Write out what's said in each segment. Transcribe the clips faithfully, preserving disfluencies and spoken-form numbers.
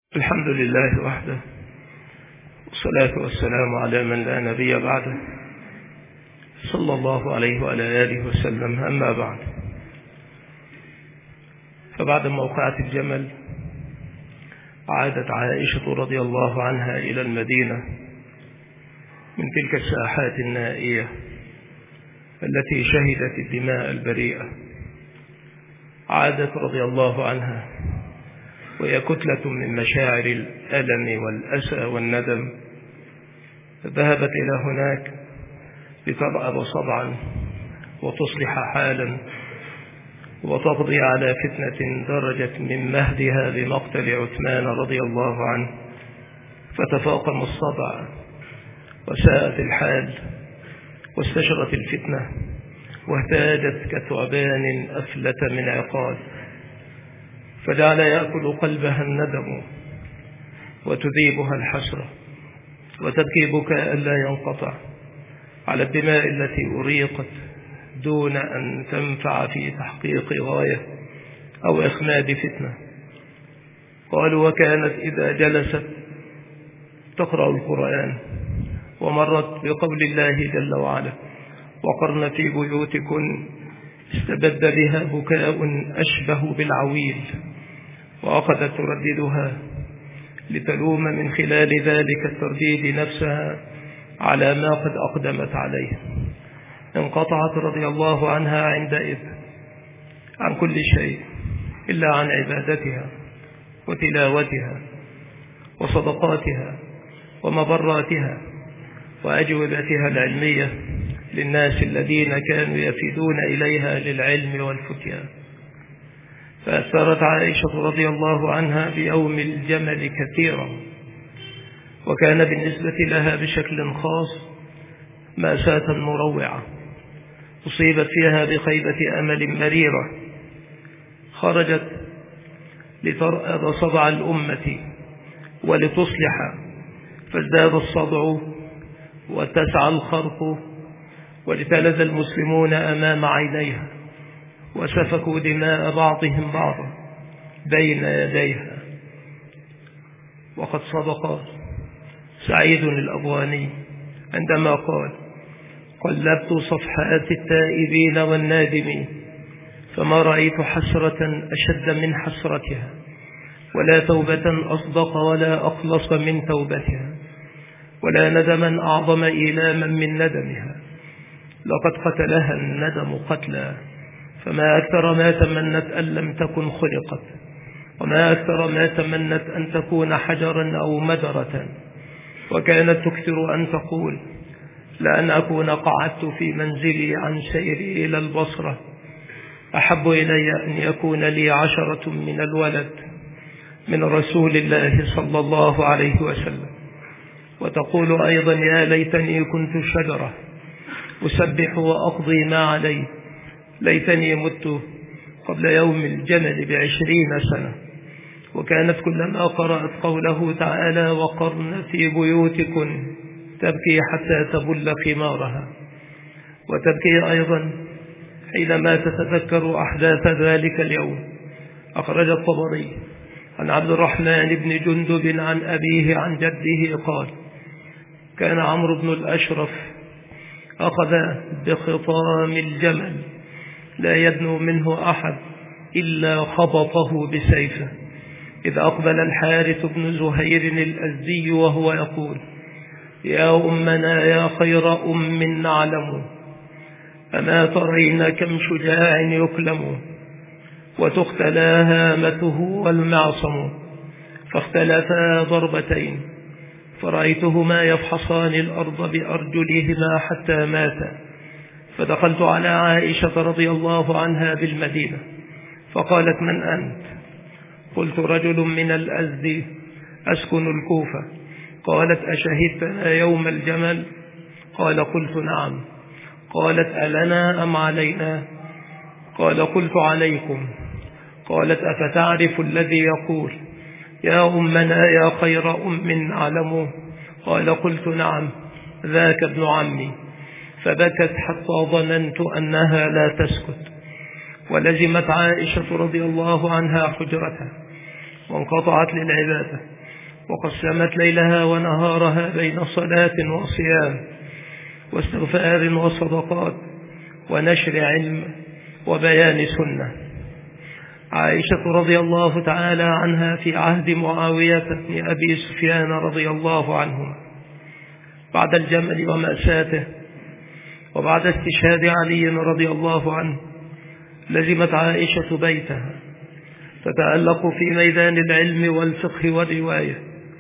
الحمد لله وحده، والصلاة والسلام على من لا نبي بعده، صلى الله عليه وعلى آله وسلم. أما بعد، فبعد موقعة الجمل عادت عائشة رضي الله عنها إلى المدينة من تلك الساحات النائية التي شهدت الدماء البريئة. عادت رضي الله عنها وهي كتلة من مشاعر الألم والأسى والندم، ذهبت إلى هناك لترأب صدعا وتصلح حالا وتقضي على فتنة درجت من مهدها بمقتل عثمان رضي الله عنه، فتفاقم الصدع وساءت الحال واستشرت الفتنة واهتاجت كثعبان أفلت من عقال، فجعل يأكل قلبها الندم وتذيبها الحسرة وتبكي بكاء لا ينقطع على الدماء التي أريقت دون أن تنفع في تحقيق غاية أو إخماد فتنة. قالوا: وكانت إذا جلست تقرأ القرآن ومرت بقول الله جل وعلا: وقرن في بيوتكن، استبد بها بكاء أشبه بالعويل، وأخذت ترددها لتلوم من خلال ذلك الترديد نفسها على ما قد أقدمت عليه. انقطعت رضي الله عنها عندئذ عن كل شيء إلا عن عبادتها وتلاوتها وصدقاتها ومبراتها وأجوبتها العلمية للناس الذين كانوا يفيدون إليها للعلم والفتيان. فأثرت عائشة رضي الله عنها بيوم الجمل كثيرا، وكان بالنسبة لها بشكل خاص مأساة مروعة أصيبت فيها بخيبة أمل مريرة. خرجت لترأب صدع الأمة ولتصلح، فازداد الصدع واتسع الخرق ولتلذ المسلمون أمام عينيها وسفكوا دماء بعضهم بعضا بين يديها. وقد صدق سعيد الأبواني عندما قال: قلبت صفحات التائبين والنادمين فما رأيت حسرة أشد من حسرتها، ولا توبة أصدق ولا أخلص من توبتها، ولا ندما أعظم إيلاما من ندمها. لقد قتلها الندم قتلا، فما أكثر ما تمنت أن لم تكن خلقت، وما أكثر ما تمنت أن تكون حجرا أو مدرة. وكانت تكثر أن تقول: لأن أكون قعدت في منزلي عن سيري إلى البصرة أحب إلي أن يكون لي عشرة من الولد من رسول الله صلى الله عليه وسلم. وتقول أيضا: يا ليتني كنت شجرة أسبح وأقضي ما علي، ليتني مت قبل يوم الجمل بعشرين سنة. وكانت كلما قرأت قوله تعالى: وقرن في بيوتكن، تبكي حتى تبل خمارها. وتبكي أيضا حينما تتذكر أحداث ذلك اليوم. أخرج الطبري عن عبد الرحمن بن جندب عن أبيه عن جده قال: كان عمرو بن الأشرف أخذ بخطام الجمل لا يدنو منه أحد إلا خبطه بسيفه، إذ أقبل الحارث بن زهير الأزدي وهو يقول: يا أمنا يا خير أم نعلم، أما ترين كم شجاع يكلم، وتختلى هامته والمعصم. فاختلفا ضربتين فرأيتهما يفحصان الأرض بأرجلهما حتى ماتا. فدخلت على عائشة رضي الله عنها بالمدينة فقالت: من أنت؟ قلت: رجل من الأزد أسكن الكوفة. قالت: أشهدتنا يوم الجمل؟ قال: قلت: نعم. قالت: ألنا أم علينا؟ قال: قلت: عليكم. قالت: أفتعرف الذي يقول: يا أمنا يا خير أم نعلم؟ قال: قلت: نعم، ذاك ابن عمي. فبكت حتى ظننت أنها لا تسكت، ولزمت عائشة رضي الله عنها حجرتها وانقطعت للعبادة وقسمت ليلها ونهارها بين صلاة وصيام واستغفار وصدقات ونشر علم وبيان سنة. عائشة رضي الله تعالى عنها في عهد معاوية بن أبي سفيان رضي الله عنه بعد الجمل ومأساته وبعد استشهاد علي رضي الله عنه لزمت عائشة بيتها تتألق في ميدان العلم والفقه والرواية،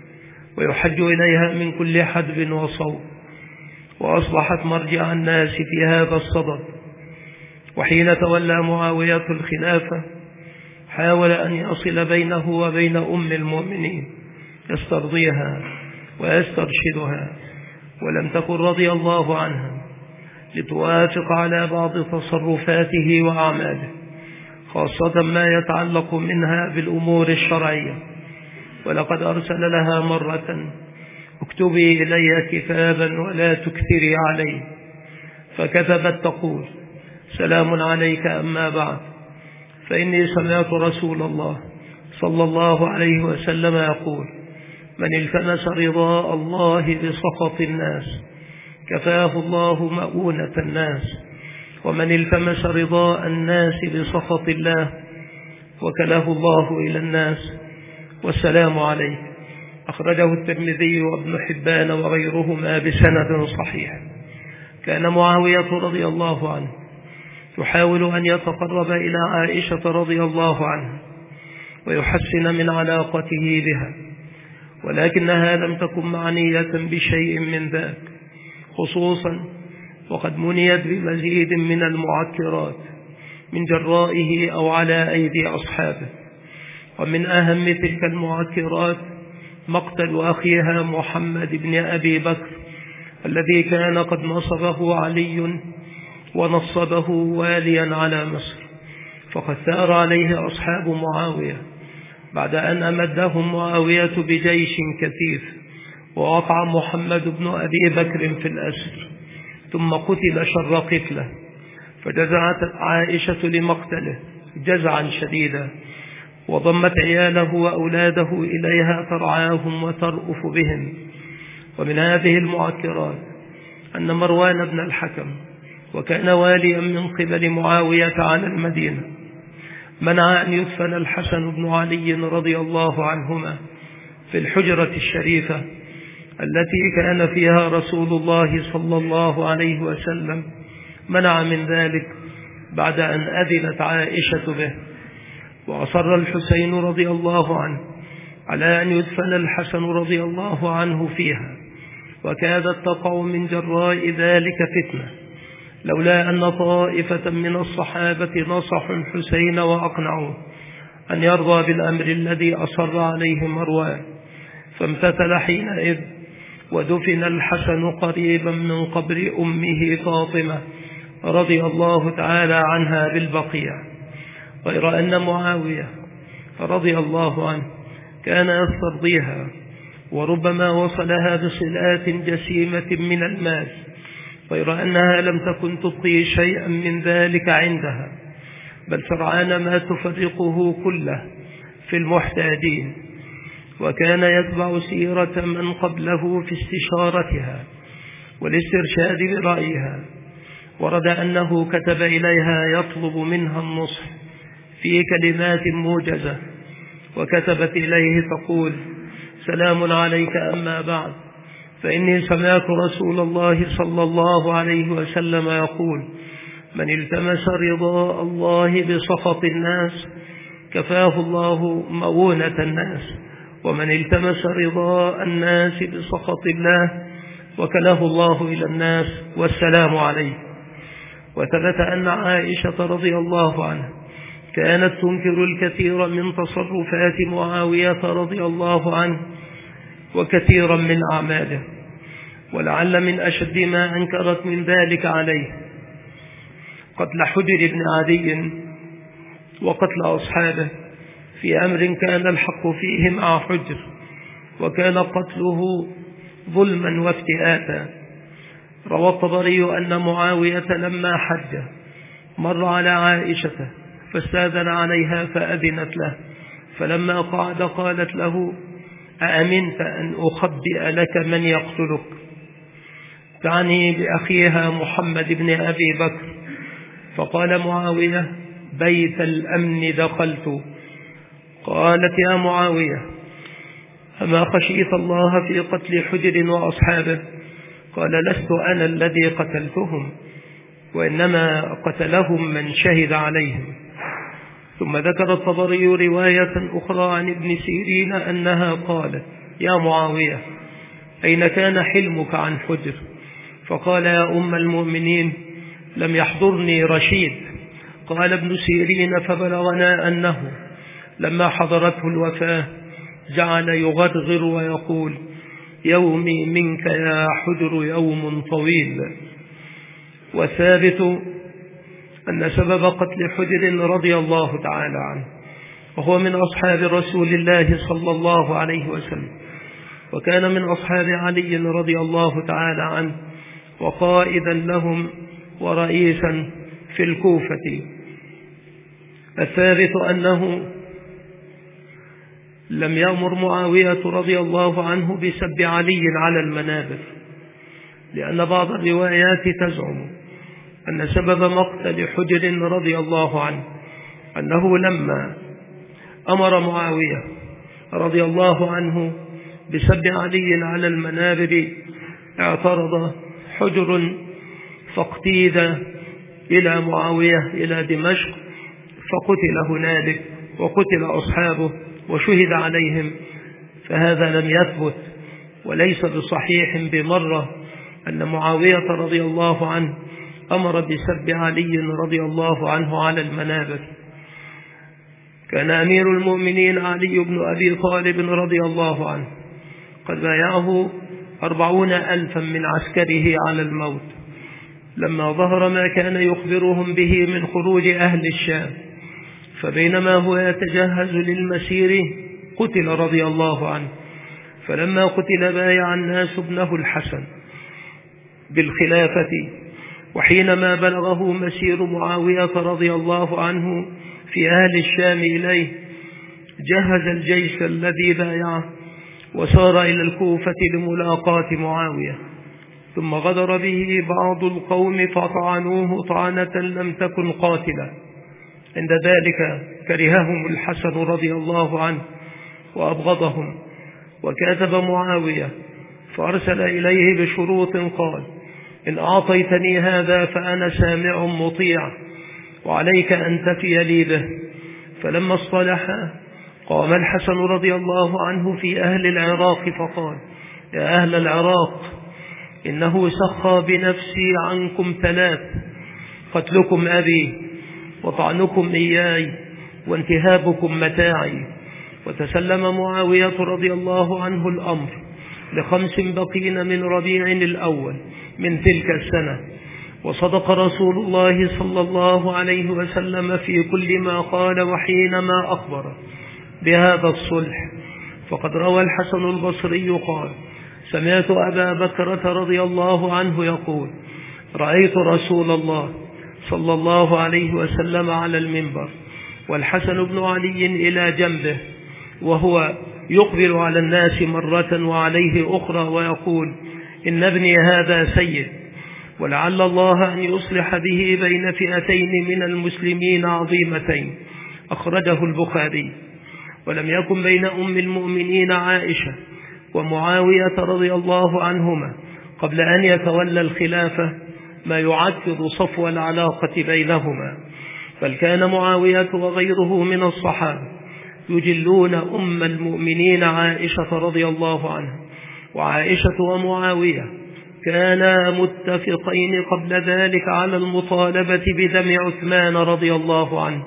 ويحج إليها من كل حدب وصوب، وأصبحت مرجع الناس في هذا الصدد. وحين تولى معاوية الخلافة حاول أن يصل بينه وبين أم المؤمنين يسترضيها ويسترشدها، ولم تكن رضي الله عنها لتوافق على بعض تصرفاته وأعماله، خاصة ما يتعلق منها بالأمور الشرعية. ولقد أرسل لها مرة: اكتبي إلي كتابا ولا تكثري عليه، فكتبت تقول: سلام عليك، أما بعد، فإني سمعت رسول الله صلى الله عليه وسلم يقول: من التمس رضاء الله بسخط الناس كفاه الله مؤونة الناس، ومن التمس رضاء الناس بسخط الله وكله الله إلى الناس، والسلام عليك. أخرجه الترمذي وابن حبان وغيرهما بسند صحيح. كان معاوية رضي الله عنه يحاول أن يتقرب إلى عائشة رضي الله عنها ويحسن من علاقته بها، ولكنها لم تكن معنية بشيء من ذاك، خصوصا وقد منيت بمزيد من المعكرات من جرائه أو على أيدي أصحابه. ومن أهم تلك المعكرات مقتل أخيها محمد بن أبي بكر الذي كان قد نصبه علي ونصبه واليا على مصر، فقد ثار عليه أصحاب معاوية بعد أن أمدهم معاوية بجيش كثيف، ووقع محمد بن أبي بكر في الأسر ثم قتل شر قتله، فجزعت عائشة لمقتله جزعا شديدا، وضمت عياله وأولاده إليها ترعاهم وترأف بهم. ومن هذه المعكرات أن مروان بن الحكم، وكان واليا من قبل معاوية على المدينة، منع أن يدفن الحسن بن علي رضي الله عنهما في الحجرة الشريفة التي كان فيها رسول الله صلى الله عليه وسلم، منع من ذلك بعد أن أذنت عائشة به. وأصر الحسين رضي الله عنه على أن يدفن الحسن رضي الله عنه فيها، وكادت تقع من جراء ذلك فتنة، لولا أن طائفة من الصحابة نصحوا الحسين وأقنعوه أن يرضى بالأمر الذي أصر عليه مروان، فامتثل حينئذ، ودفن الحسن قريبا من قبر أمه فاطمة رضي الله تعالى عنها بالبقيع. غير أن معاوية رضي الله عنه كان يسترضيها، وربما وصلها بصلات جسيمة من المال، غير أنها لم تكن تبقي شيئا من ذلك عندها، بل سرعان ما تفرقه كله في المحتاجين. وكان يتبع سيرة من قبله في استشارتها والاسترشاد برأيها. ورد أنه كتب إليها يطلب منها النصح في كلمات موجزة، وكتبت إليه تقول: سلام عليك، أما بعد، فإني سمعت رسول الله صلى الله عليه وسلم يقول: من التمس رضاء الله بسخط الناس كفاه الله مؤونة الناس، ومن التمس رضاء الناس بسخط الله وكله الله إلى الناس، والسلام عليه. وثبت أن عائشة رضي الله عنها كانت تنكر الكثير من تصرفات معاوية رضي الله عنه وكثيرا من أعماله، ولعل من أشد ما أنكرت من ذلك عليه قتل حجر بن عدي وقتل أصحابه في أمر كان الحق فيه مع حجر، وكان قتله ظلما وافتئاتا. روى الطبري أن معاوية لما حج مر على عائشة فاستأذن عليها فأذنت له، فلما قعد قالت له: أأمنت أن أخبئ لك من يقتلك؟ تعني بأخيها محمد بن أبي بكر. فقال معاوية: بيت الأمن دخلت. قالت: يا معاوية، أما خشيت الله في قتل حجر وأصحابه؟ قال: لست أنا الذي قتلتهم، وإنما قتلهم من شهد عليهم. ثم ذكر الطبري رواية أخرى عن ابن سيرين أنها قالت: يا معاوية، أين كان حلمك عن حجر؟ فقال: يا أم المؤمنين، لم يحضرني رشيد. قال ابن سيرين: فبلغنا أنه لما حضرته الوفاة جعل يغرغر ويقول: يومي منك يا حجر يوم طويل. والثابت أن سبب قتل حجر رضي الله تعالى عنه، وهو من أصحاب رسول الله صلى الله عليه وسلم، وكان من أصحاب علي رضي الله تعالى عنه، وقائدا لهم ورئيسا في الكوفة. الثابت أنه لم يأمر معاوية رضي الله عنه بسب علي على المنابر، لأن بعض الروايات تزعم أن سبب مقتل حجر رضي الله عنه أنه لما أمر معاوية رضي الله عنه بسب علي على المنابر اعترض حجر فاقتيد إلى معاوية إلى دمشق، فقتل هنالك وقتل أصحابه وشهد عليهم. فهذا لم يثبت، وليس بصحيح بمرة أن معاوية رضي الله عنه أمر بسب علي رضي الله عنه على المنابر. كان أمير المؤمنين علي بن أبي طالب رضي الله عنه قد بايعه أربعون ألفا من عسكره على الموت لما ظهر ما كان يخبرهم به من خروج أهل الشام. فبينما هو يتجهز للمسير قتل رضي الله عنه. فلما قتل بايع الناس ابنه الحسن بالخلافة. وحينما بلغه مسير معاوية رضي الله عنه في أهل الشام إليه، جهز الجيش الذي بايعه وسار إلى الكوفة لملاقاة معاوية. ثم غدر به بعض القوم فطعنوه طعنة لم تكن قاتلة. عند ذلك كرههم الحسن رضي الله عنه وأبغضهم، وكاتب معاوية فأرسل إليه بشروط قال: إن أعطيتني هذا فأنا سامع مطيع، وعليك أن تفي لي به. فلما اصطلح قام الحسن رضي الله عنه في أهل العراق فقال: يا أهل العراق، إنه سخى بنفسي عنكم ثلاث: قتلكم أبي، وطعنكم إياي، وانتهابكم متاعي. وتسلم معاوية رضي الله عنه الأمر لخمس بقين من ربيع الأول من تلك السنة. وصدق رسول الله صلى الله عليه وسلم في كل ما قال وحينما أخبر بهذا الصلح. فقد روى الحسن البصري قال: سمعت أبا بكرة رضي الله عنه يقول: رأيت رسول الله صلى الله عليه وسلم على المنبر والحسن بن علي إلى جنبه، وهو يقبل على الناس مرة وعليه أخرى ويقول: إن ابني هذا سيد، ولعل الله أن يصلح به بين فئتين من المسلمين عظيمتين. أخرجه البخاري. ولم يكن بين أم المؤمنين عائشة ومعاوية رضي الله عنهما قبل أن يتولى الخلافة ما يعكر صفو العلاقة بينهما، بل كان معاوية وغيره من الصحابة يجلون أم المؤمنين عائشة رضي الله عنها. وعائشة ومعاوية كانا متفقين قبل ذلك على المطالبة بدم عثمان رضي الله عنه،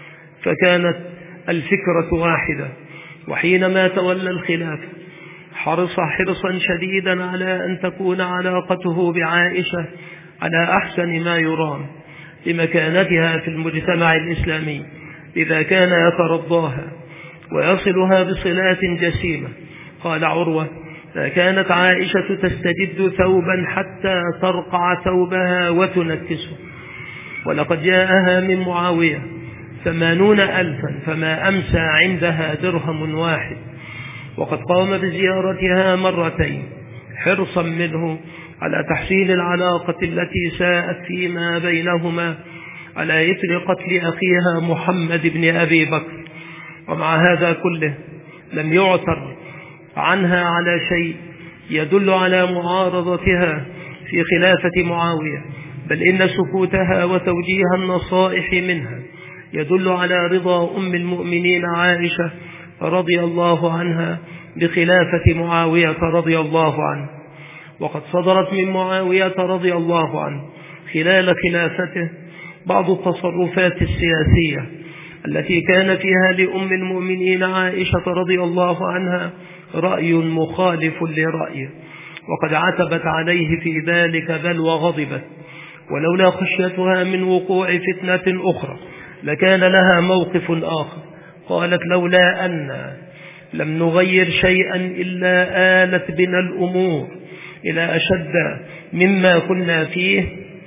فكانت الفكرة واحدة. وحينما تولى الخلافة حرص حرصا شديدا على أن تكون علاقته بعائشة على أحسن ما يرام لمكانتها في المجتمع الإسلامي، إذا كان يترضاها ويصلها بصلات جسيمة. قال عروة: فكانت عائشة تستجد ثوبا حتى ترقع ثوبها وتنكسه. ولقد جاءها من معاوية ثمانون ألفا فما أمسى عندها درهم واحد. وقد قام بزيارتها مرتين حرصا منه على تحسين العلاقة التي ساءت فيما بينهما على إثر قتل أخيها محمد بن أبي بكر. ومع هذا كله لم يعثر عنها على شيء يدل على معارضتها في خلافة معاوية، بل إن سكوتها وتوجيه النصائح منها يدل على رضا أم المؤمنين عائشة رضي الله عنها بخلافة معاوية رضي الله عنه. وقد صدرت من معاوية رضي الله عنه خلال خلافته بعض التصرفات السياسية التي كان فيها لأم المؤمنين عائشة رضي الله عنها رأي مخالف لرأيه، وقد عتبت عليه في ذلك بل وغضبت، ولولا خشيتها من وقوع فتنة أخرى لكان لها موقف آخر. قالت: لولا أن لم نغير شيئا إلا آلت بنا الأمور إلى أشد مما كنا فيه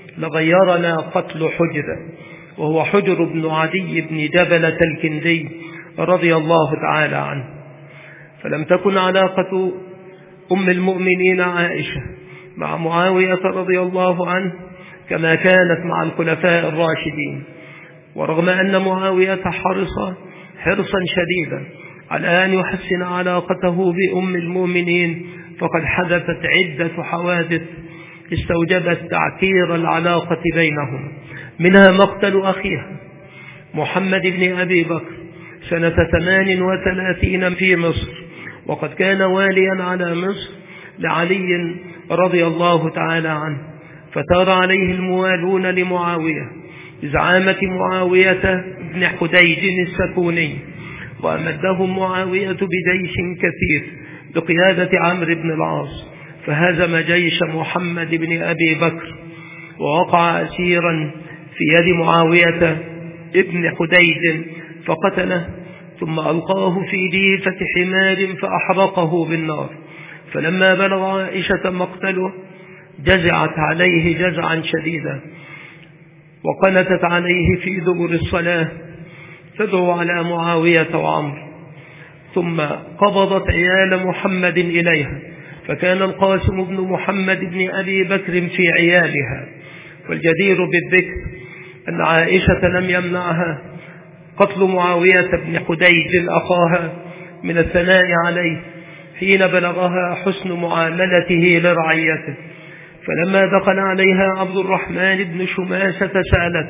لغيرنا قتل حجر، وهو حجر بن عدي بن جبلة الكندي رضي الله تعالى عنه. فلم تكن علاقة أم المؤمنين عائشة مع معاوية رضي الله عنه كما كانت مع الخلفاء الراشدين، ورغم أن معاوية حرص حرصا شديدا على أن يحسن علاقته بأم المؤمنين، فقد حدثت عدة حوادث استوجبت تعكير العلاقة بينهم، منها مقتل أخيها محمد بن أبي بكر سنة ثمان وثلاثين في مصر، وقد كان واليا على مصر لعلي رضي الله تعالى عنه، فتار عليه الموالون لمعاوية بزعامة معاوية بن حديج السكوني، وأمدهم معاوية بديش كثير بقيادة عمرو بن العاص، فهزم جيش محمد بن أبي بكر ووقع أسيرا في يد معاوية ابن حديج فقتله، ثم ألقاه في ديفة حمار فأحرقه بالنار. فلما بلغ عائشة مقتله جزعت عليه جزعا شديدا، وقنتت عليه في دبر الصلاة تدعو على معاوية وعمر، ثم قبضت عيال محمد إليها، فكان القاسم بن محمد بن أبي بكر في عيالها. والجدير بالذكر أن عائشة لم يمنعها قتل معاوية بن حديج أخاها من الثناء عليه حين بلغها حسن معاملته لرعيته. فلما دخل عليها عبد الرحمن بن شماسة سألته: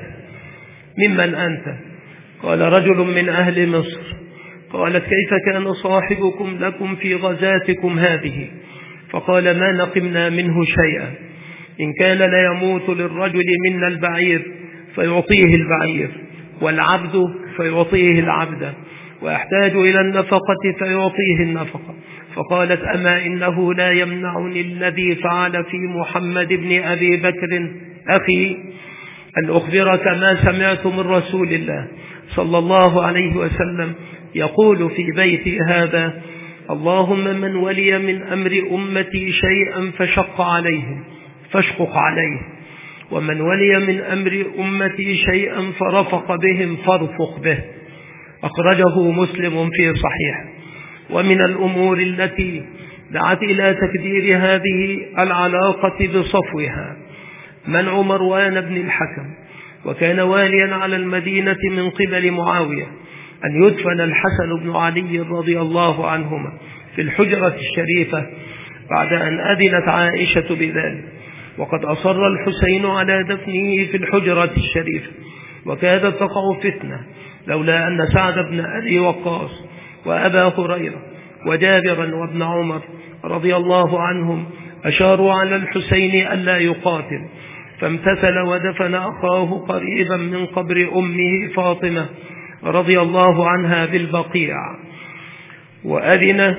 ممن أنت؟ قال: رجل من أهل مصر. قالت: كيف كان صاحبكم لكم في غزاتكم هذه؟ فقال: ما نقمنا منه شيئا، إن كان ليموت للرجل منا البعير فيعطيه البعير، والعبد فيعطيه العبد، ويحتاج إلى النفقة فيعطيه النفقة. فقالت: أما إنه لا يمنعني الذي فعل في محمد بن أبي بكر أخي أن أخبرك ما سمعت من رسول الله صلى الله عليه وسلم يقول في بيتي هذا: اللهم من ولي من أمر أمتي شيئا فشق عليهم فاشقق عليه، ومن ولي من أمر أمتي شيئا فرفق بهم فارفق به. أخرجه مسلم في صحيح. ومن الأمور التي دعت إلى تكدير هذه العلاقة بصفوها منع مروان بن الحكم، وكان واليا على المدينة من قبل معاوية، أن يدفن الحسن بن علي رضي الله عنهما في الحجرة الشريفة بعد أن أذنت عائشة بذلك، وقد أصر الحسين على دفنه في الحجرة الشريفة، وكادت تقع فتنة لولا أن سعد بن أبي وقاص وأبا هريرة وجابرا وابن عمر رضي الله عنهم أشاروا على الحسين ألا يقاتل، فامتثل ودفن أخاه قريبا من قبر أمه فاطمة رضي الله عنها بالبقيع. وأذن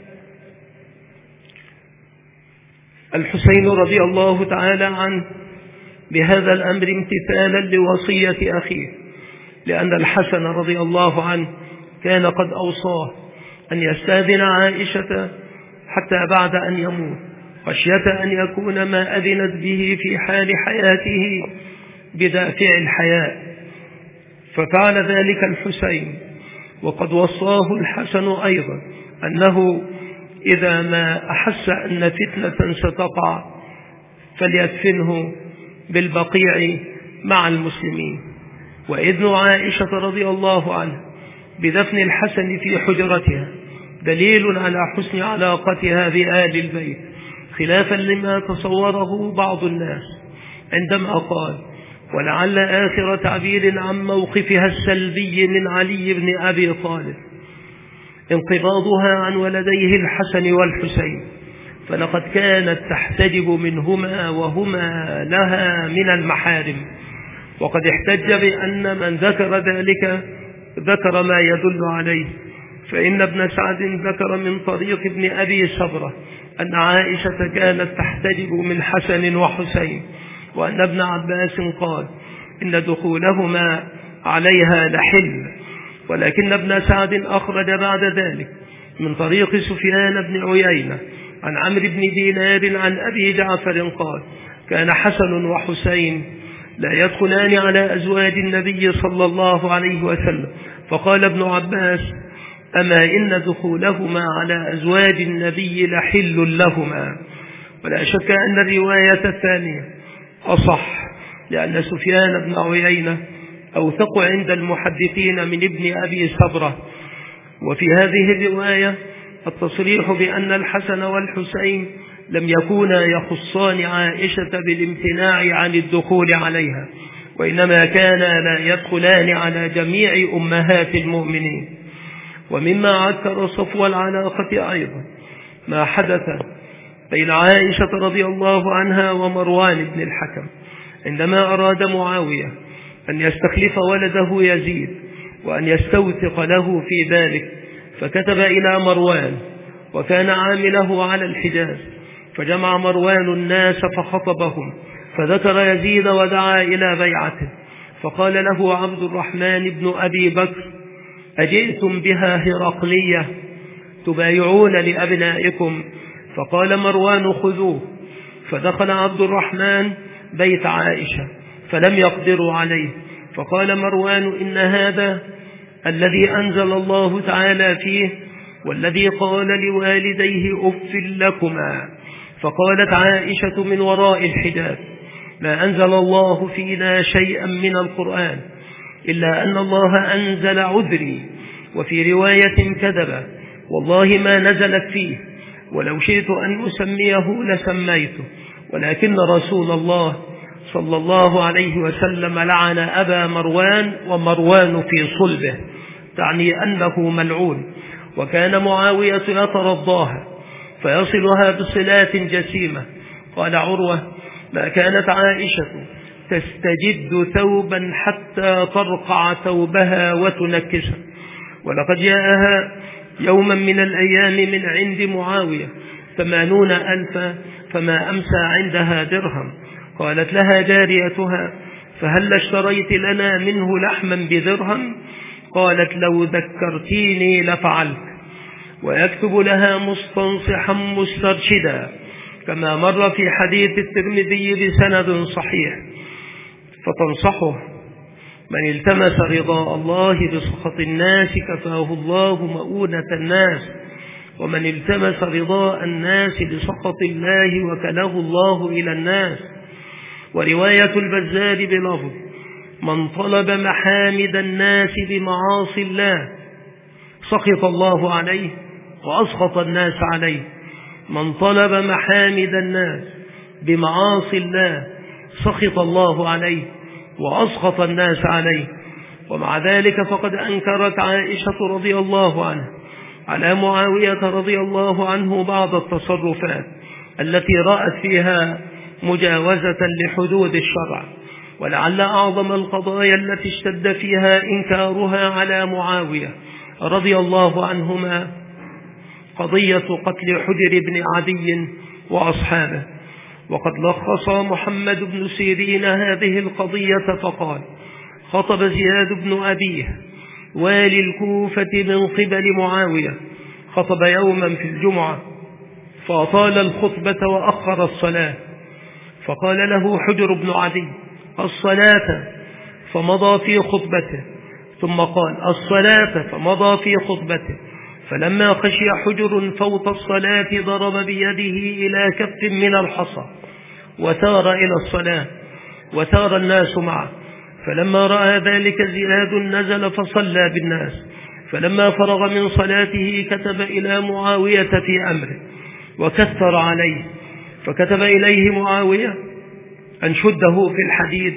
الحسين رضي الله تعالى عنه بهذا الأمر امتثالا لوصية أخيه، لأن الحسن رضي الله عنه كان قد أوصاه أن يستأذن عائشة حتى بعد أن يموت، خشية أن يكون ما أذنت به في حال حياته بدافع الحياء، ففعل ذلك الحسين. وقد وصاه الحسن أيضا أنه إذا ما أحس أن فتنة ستقع فليدفنه بالبقيع مع المسلمين. وإذن عائشة رضي الله عنها بدفن الحسن في حجرتها دليل على حسن علاقتها بآل البيت، خلافا لما تصوره بعض الناس عندما قال: ولعل آخر تعبير عن موقفها السلبي من علي بن أبي طالب انقباضها عن ولديه الحسن والحسين، فلقد كانت تحتجب منهما وهما لها من المحارم. وقد احتج بأن من ذكر ذلك ذكر ما يدل عليه، فإن ابن سعد ذكر من طريق ابن أبي صبرة أن عائشة كانت تحتجب من حسن وحسين، وأن ابن عباس قال إن دخولهما عليها لحل. ولكن ابن سعد أخرج بعد ذلك من طريق سفيان بن عيينة عن عمرو بن دينار عن أبي جعفر قال: كان حسن وحسين لا يدخلان على أزواج النبي صلى الله عليه وسلم. فقال ابن عباس: أما إن دخولهما على أزواج النبي لحل لهما. ولا شك أن الرواية الثانية أصح، لأن سفيان بن عيينة أوثق عند المحدثين من ابن أبي صبرة. وفي هذه الرواية التصريح بأن الحسن والحسين لم يكونا يخصان عائشة بالامتناع عن الدخول عليها، وإنما كانا لا يدخلان على جميع أمهات المؤمنين. ومما عكر صفو العلاقة أيضا ما حدث بين عائشة رضي الله عنها ومروان بن الحكم عندما أراد معاوية أن يستخلف ولده يزيد وأن يستوثق له في ذلك، فكتب إلى مروان وكان عامله على الحجاز، فجمع مروان الناس فخطبهم فذكر يزيد ودعا إلى بيعته، فقال له عبد الرحمن بن أبي بكر: أجئتم بها هرقلية تبايعون لأبنائكم؟ فقال مروان: خذوه. فدخل عبد الرحمن بيت عائشة فلم يقدروا عليه، فقال مروان: إن هذا الذي أنزل الله تعالى فيه والذي قال لوالديه أف لكما. فقالت عائشة من وراء الحجاب: ما أنزل الله فينا شيئا من القرآن إلا أن الله أنزل عذري. وفي رواية كذب: والله ما نزلت فيه، ولو شئت أن أسميه لسميته، ولكن رسول الله صلى الله عليه وسلم لعن أبا مروان ومروان في صلبه، تعني أنه ملعون. وكان معاوية يترضاها فيصلها بصلات جسيمة. قال عروة: ما كانت عائشة تستجد ثوبا حتى ترقع ثوبها وتنكسه، ولقد جاءها يوما من الأيام من عند معاوية ثمانون ألفا فما أمسى عندها درهم. قالت لها جاريتها: فهل اشتريت لنا منه لحما بدرهم؟ قالت: لو ذكرتيني لفعلت. ويكتب لها مستنصحا مسترشدا كما مر في حديث الترمذي بسند صحيح، فتنصحه: من التمس رضا الله بسخط الناس كفاه الله مؤونة الناس، ومن التمس رضاء الناس بسخط الله وكله الله إلى الناس. ورواية البزار بلفظ: من طلب محامد الناس بمعاصي الله سخط الله عليه وأسخط الناس عليه. من طلب محامد الناس بمعاصي الله سخط الله عليه وأسخط الناس عليه. ومع ذلك فقد أنكرت عائشة رضي الله عنها على معاوية رضي الله عنه بعض التصرفات التي رأت فيها مجاوزة لحدود الشرع. ولعل أعظم القضايا التي اشتد فيها إنكارها على معاوية رضي الله عنهما قضية قتل حجر بن عدي وأصحابه. وقد لخص محمد بن سيرين هذه القضية فقال: خطب زياد بن أبيه والي الكوفة من قبل معاوية، خطب يوما في الجمعة فأطال الخطبة وأخر الصلاة، فقال له حجر بن عدي: الصلاة، فمضى في خطبته، ثم قال: الصلاة، فمضى في خطبته، فلما خشي حجر فوت الصلاة ضرب بيده إلى كف من الحصى وثار إلى الصلاة وثار الناس معه. فلما رأى ذلك زياد نزل فصلى بالناس. فلما فرغ من صلاته كتب إلى معاوية في أمره وكثر عليه، فكتب إليه معاوية أن شده في الحديد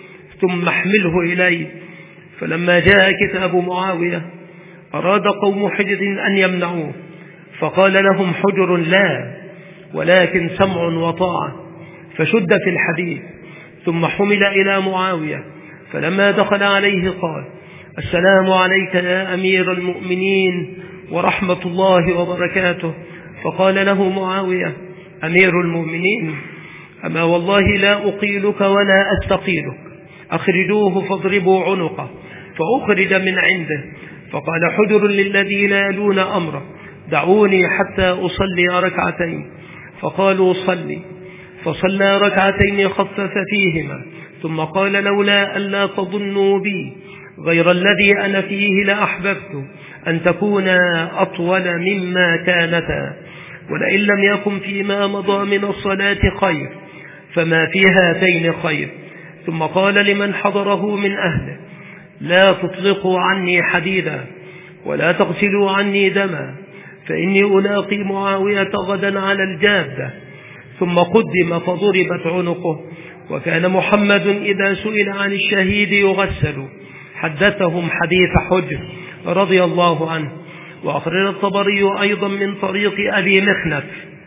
ثم احمله إليه. فلما جاء كتاب معاوية أراد قوم حجر أن يمنعوه، فقال لهم حجر لا، ولكن سمع وطاعة، فشد في الحديد ثم حمل إلى معاوية. فلما دخل عليه قال: السلام عليك يا أمير المؤمنين ورحمة الله وبركاته. فقال له معاوية: أمير المؤمنين، أما والله لا أقيلك ولا أستقيلك، أخرجوه فاضربوا عنقه. فأخرج من عنده. فقال حجر للذي لا يلون أمره: دعوني حتى أصلي ركعتين. فقالوا: صلي. فصلى ركعتين خفف فيهما، ثم قال: لولا ألا تظنوا بي غير الذي أنا فيه لأحببت أن تكون أطول مما كانتا، ولئن لم يكن فيما مضى من الصلاة خير فما في هاتين خير. ثم قال لمن حضره من أهله: لا تطلقوا عني حديدا ولا تغسلوا عني دما، فإني ألاقي معاوية غدا على الجادة. ثم قدم فضربت عنقه. وكان محمد إذا سئل عن الشهيد يغسل. حدثهم حديث حجر رضي الله عنه. وأخرج الطبري أيضا من طريق أبي مخنف،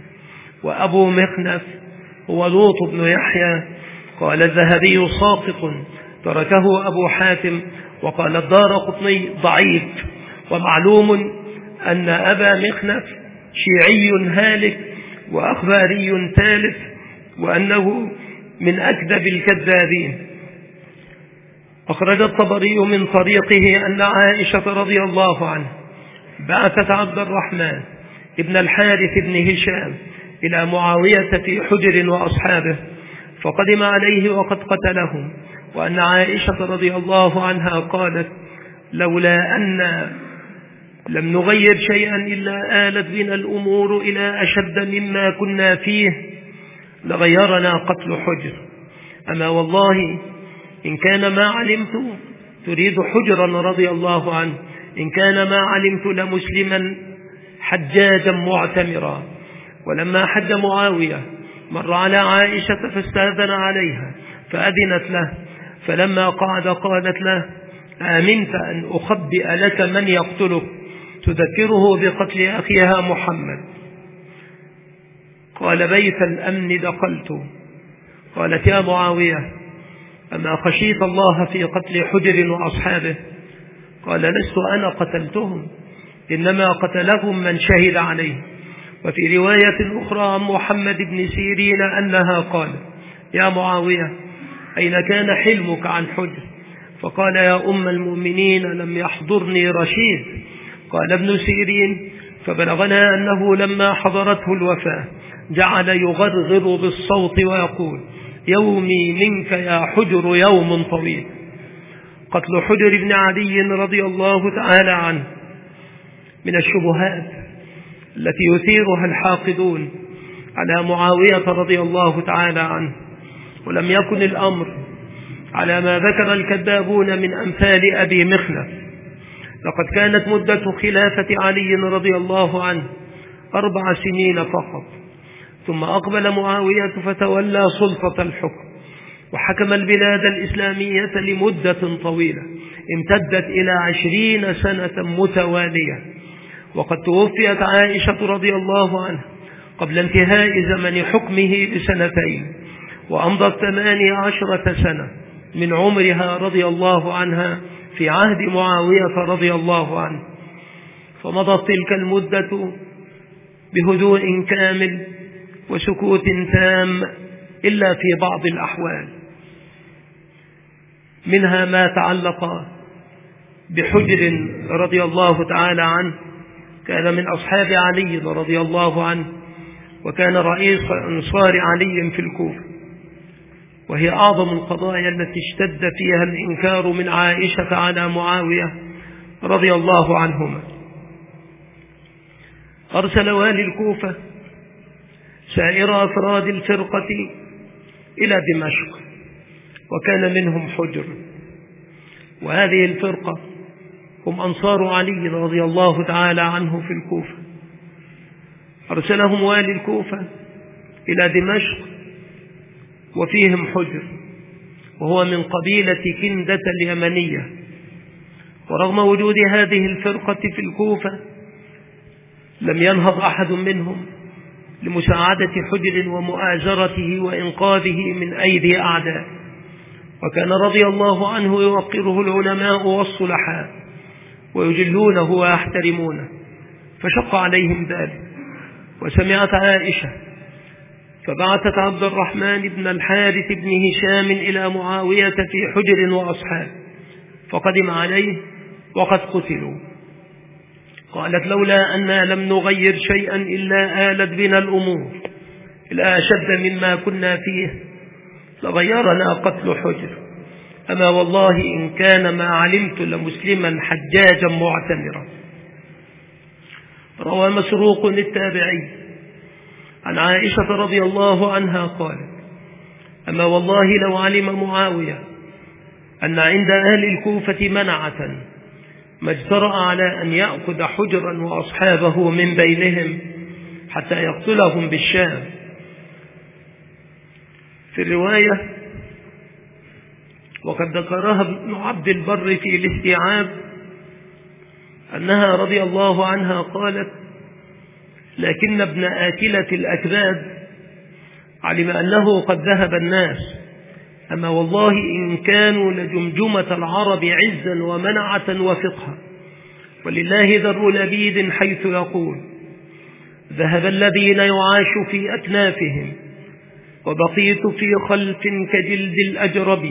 وأبو مخنف هو لوط بن يحيى. قال الذهبي ساقط تركه أبو حاتم. وقال الدارقطني ضعيف. ومعلوم أن أبا مخنف شيعي هالك وأخباري تالف، وأنه من أكذب الكذابين. أخرج الطبري من طريقه أن عائشة رضي الله عنها بعثت عبد الرحمن ابن الحارث بن هشام إلى معاوية في حجر وأصحابه، فقدم عليه وقد قتلهم. وأن عائشة رضي الله عنها قالت: لولا أن لم نغير شيئا إلا آلت بنا الأمور إلى أشد مما كنا فيه لغيرنا قتل حجر. أما والله إن كان ما علمت، تريد حجرا رضي الله عنه، إن كان ما علمت لمسلما حجاجا معتمرا. ولما حج معاوية مر على عائشة فاستأذن عليها فأذنت له. فلما قعد قالت له: آمنت أن أخبئ لك من يقتلك تذكره بقتل أخيها محمد؟ قال: بيت الأمن دخلت. قالت: يا معاوية، أما خشيت الله في قتل حجر وأصحابه؟ قال: لست أنا قتلتهم، إنما قتلهم من شهد عليه. وفي رواية أخرى عن محمد بن سيرين أنها قالت: يا معاوية، أين كان حلمك عن حجر؟ فقال: يا أم المؤمنين، لم يحضرني رشيد. قال ابن سيرين: فبلغنا أنه لما حضرته الوفاة جعل يغرغر بالصوت ويقول: يومي منك يا حجر يوم طويل. قتل حجر بن عدي رضي الله تعالى عنه من الشبهات التي يثيرها الحاقدون على معاوية رضي الله تعالى عنه. ولم يكن الأمر على ما ذكر الكذابون من أمثال أبي مخنف. لقد كانت مدة خلافة علي رضي الله عنه أربع سنين فقط، ثم أقبل معاوية فتولى سلطة الحكم وحكم البلاد الإسلامية لمدة طويلة امتدت إلى عشرين سنة متوالية. وقد توفيت عائشة رضي الله عنها قبل انتهاء زمن حكمه بسنتين، وأمضت ثمانية عشرة سنة من عمرها رضي الله عنها في عهد معاوية رضي الله عنه. فمضت تلك المدة بهدوء كامل وسكوت تام، إلا في بعض الأحوال، منها ما تعلق بحجر رضي الله تعالى عنه. كان من أصحاب علي رضي الله عنه، وكان رئيس أنصار علي في الكوفة، وهي أعظم القضايا التي اشتد فيها الإنكار من عائشة على معاوية رضي الله عنهما. أرسل والي الكوفة سائر أفراد الفرقة إلى دمشق، وكان منهم حجر، وهذه الفرقة هم أنصار علي رضي الله تعالى عنه في الكوفة. أرسلهم والي الكوفة إلى دمشق وفيهم حجر، وهو من قبيلة كندة اليمنية. ورغم وجود هذه الفرقة في الكوفة لم ينهض أحد منهم لمساعدة حجر ومؤازرته وإنقاذه من أيدي أعداء، وكان رضي الله عنه يوقره العلماء والصلحاء ويجلونه ويحترمونه، فشق عليهم ذلك. وسمعت عائشة فبعثت عبد الرحمن بن الحارث بن هشام إلى معاوية في حجر وأصحاب، فقدم عليه وقد قتلوا. قالت: لولا أننا لم نغير شيئا إلا آلت بنا الأمور إلى أشد مما كنا فيه لغيرنا قتل حجر، أما والله إن كان ما علمت لمسلما حجاجا معتمرا. روى مسروق التابعي عن عائشة رضي الله عنها قالت: أما والله لو علم معاوية أن عند أهل الكوفة منعة ما اجترأ على أن يأخذ حجرا وأصحابه من بينهم حتى يقتلهم بالشام. في الرواية وقد ذكرها ابن عبد البر في الاستيعاب أنها رضي الله عنها قالت: لكن ابن آكلة الأكباد علم أنه قد ذهب الناس، أما والله إن كانوا لجمجمة العرب عزا ومنعة وفقها، ولله ذر لبيد حيث يقول: ذهب الذين يعاش في أكنافهم وبقيت في خلف كجلد الأجرب،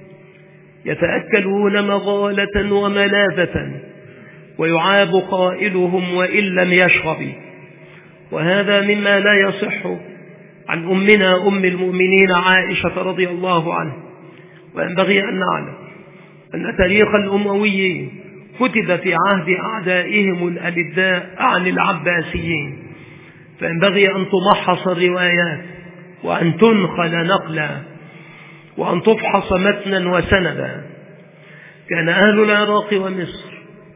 يتأكلون مغالة وملاذة ويعاب قائلهم وإن لم يشرب. وهذا مما لا يصح عن أمنا أم المؤمنين عائشة رضي الله عنها. وينبغي أن نعلم أن تاريخ الأمويين كتب في عهد أعدائهم الألداء عن العباسيين، فينبغي أن تمحص الروايات وأن تنقل نقلا وأن تفحص متنا وسندا. كان أهل العراق ومصر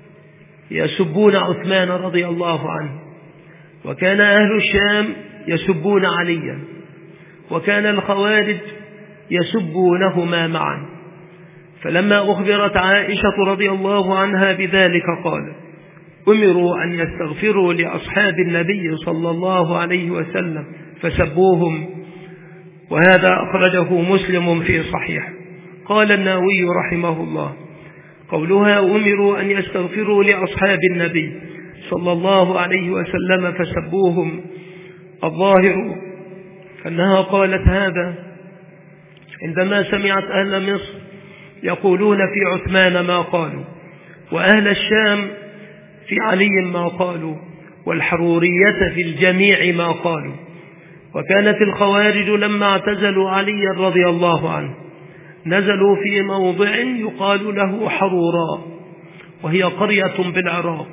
يسبون عثمان رضي الله عنه، وكان أهل الشام يسبون عليا، وكان الخوارج يسبونهما معا. فلما أخبرت عائشة رضي الله عنها بذلك قالت: أمروا أن يستغفروا لأصحاب النبي صلى الله عليه وسلم فسبوهم، وهذا أخرجه مسلم في صحيح. قال النووي رحمه الله: قولها أمروا أن يستغفروا لأصحاب النبي صلى الله عليه وسلم فسبوهم، الظاهر أنها قالت هذا عندما سمعت أهل مصر يقولون في عثمان ما قالوا، وأهل الشام في علي ما قالوا، والحرورية في الجميع ما قالوا. وكانت الخوارج لما اعتزلوا علي رضي الله عنه نزلوا في موضع يقال له حروراء، وهي قرية بالعراق،